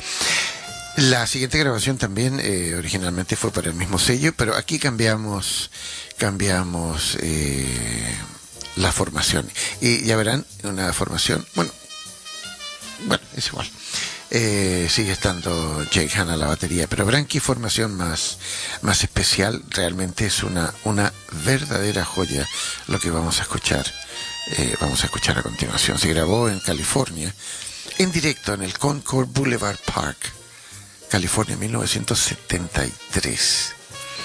La siguiente grabación también originalmente fue para el mismo sello, pero aquí cambiamos la formación. Y ya verán, una formación, bueno, es igual. Sigue estando Jake Hanna a la batería, pero verán qué formación más especial. Realmente es una verdadera joya lo que vamos a escuchar a continuación. Se grabó en California, en directo en el Concord Boulevard Park, California, 1973.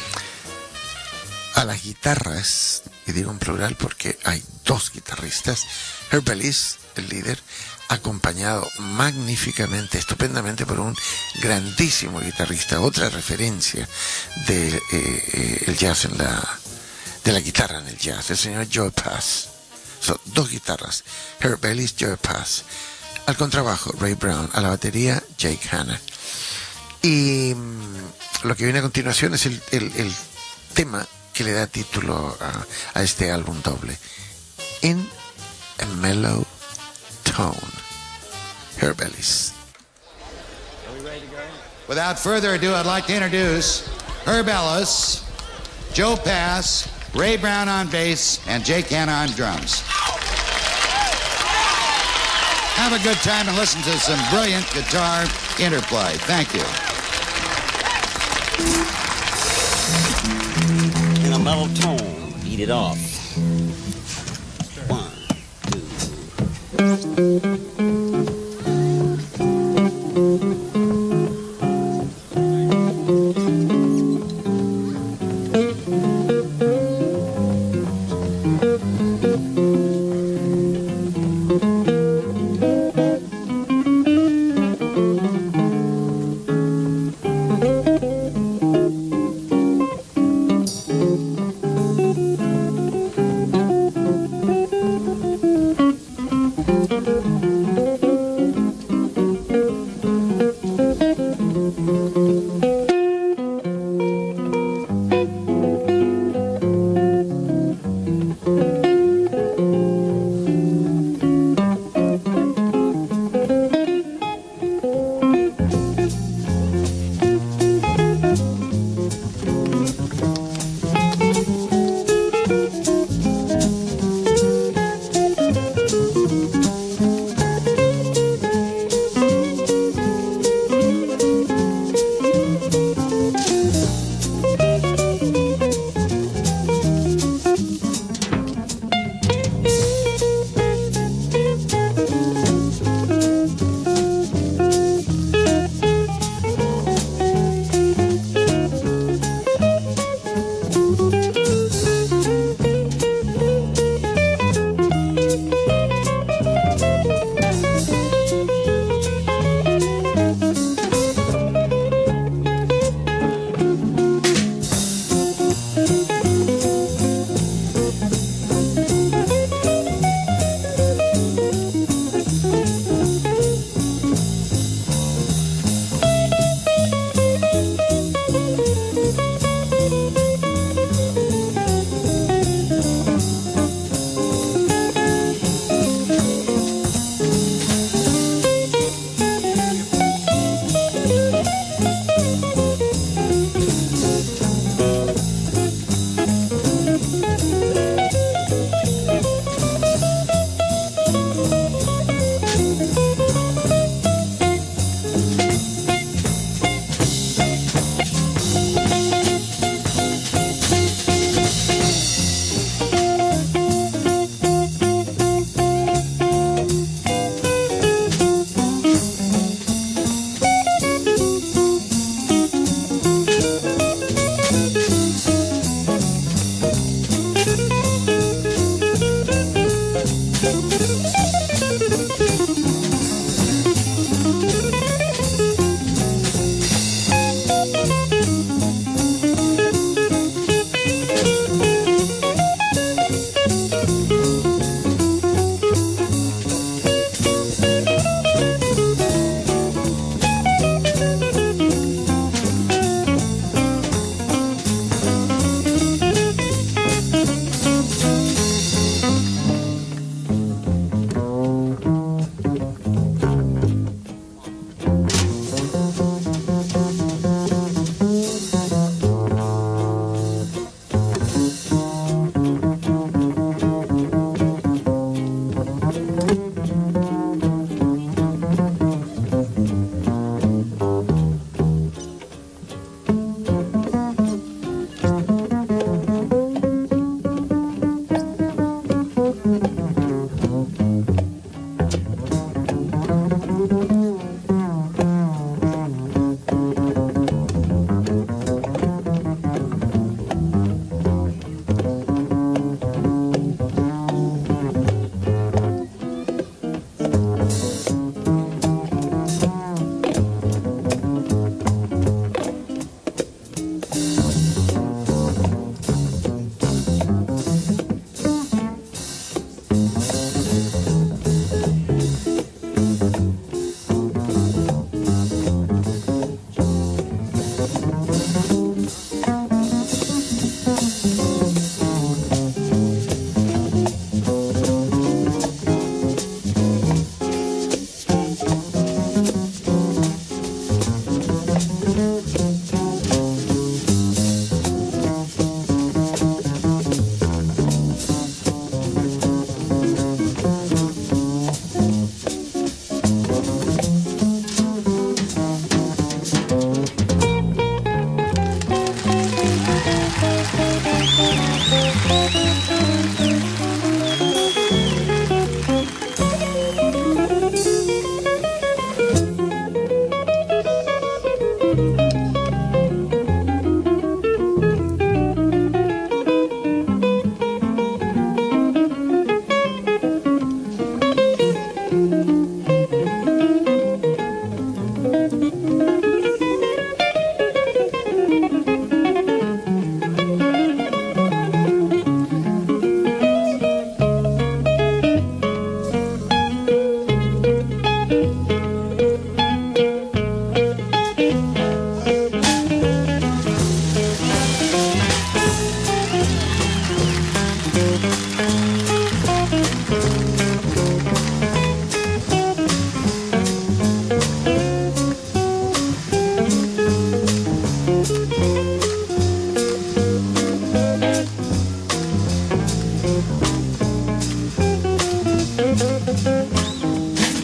A las guitarras, y digo en plural porque hay dos guitarristas, Herb Ellis, el líder, acompañado magníficamente, estupendamente por un grandísimo guitarrista, otra referencia de el jazz de la guitarra en el jazz, el señor Joe Pass. Son dos guitarras, Herb Ellis, Joe Pass. Al contrabajo, Ray Brown. A la batería, Jake Hanna. Y lo que viene a continuación es el tema que le da título a este álbum doble. In a Mellow Tone. Herb Ellis. Without further ado, I'd like to introduce Herb Ellis, Joe Pass, Ray Brown on bass, and Jake Hanna on drums. Have a good time and listen to some brilliant guitar interplay. Thank you. In a mellow tone, beat it off. 1, 2.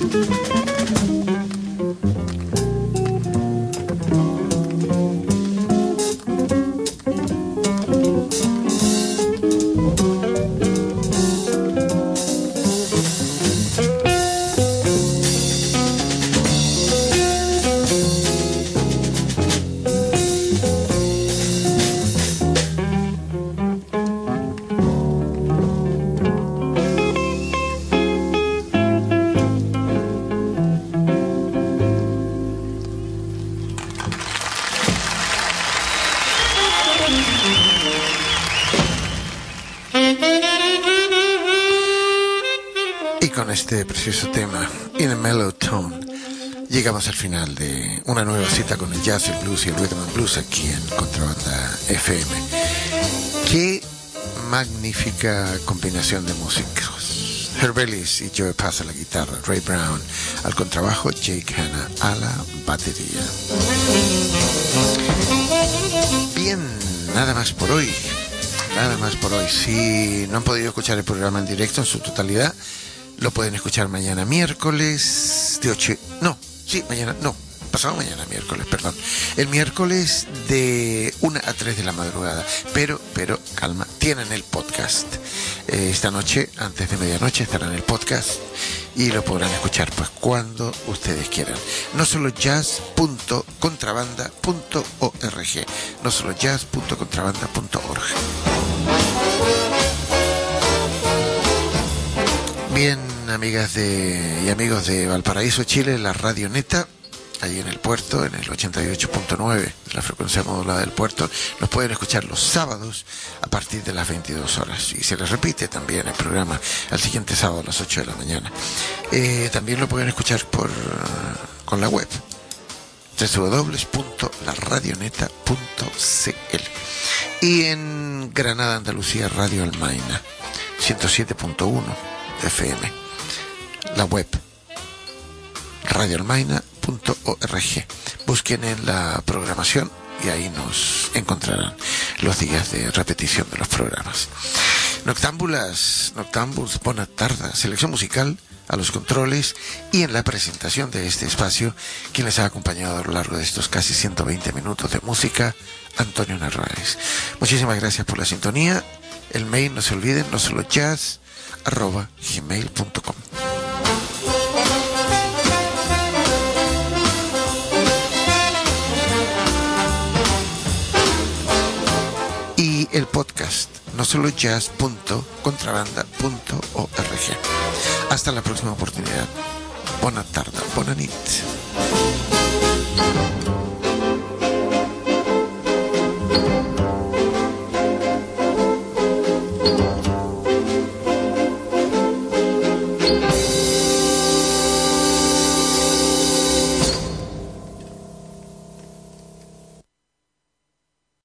Este precioso tema, In a Mellow Tone, llegamos al final de una nueva cita con el jazz, el blues y el rhythm and blues aquí en Contrabanda FM. Qué magnífica combinación de músicos. Herb Ellis y Joe Pass a la guitarra, Ray Brown al contrabajo, Jake Hanna a la batería. Bien, nada más por hoy. Nada más por hoy. Si no han podido escuchar el programa en directo en su totalidad, lo pueden escuchar mañana miércoles de 8... pasado mañana miércoles, perdón. El miércoles de 1 a 3 de la madrugada. Pero, calma, tienen el podcast. Esta noche, antes de medianoche, estará en el podcast y lo podrán escuchar pues cuando ustedes quieran. No solo jazz.contrabanda.org. No solo jazz.contrabanda.org. Bien, amigas y amigos de Valparaíso, Chile, la Radio Neta, allí en el puerto, en el 88.9, la frecuencia modulada del puerto, nos pueden escuchar los sábados a partir de las 22 horas. Y se les repite también el programa al siguiente sábado a las 8 de la mañana. También lo pueden escuchar con la web, www.laradioneta.cl. Y en Granada, Andalucía, Radio Almaina, 107.1 FM, la web radioalmaina.org. Busquen en la programación y ahí nos encontrarán los días de repetición de los programas. Noctámbuls, bona tarda, selección musical a los controles y en la presentación de este espacio, quien les ha acompañado a lo largo de estos casi 120 minutos de música, Antonio Narváez. Muchísimas gracias por la sintonía. El mail, no se olviden, no solo jazz@gmail.com. Y el podcast, no solo jazz.contrabanda.org. Hasta la próxima oportunidad. Buena tarde, buena nit.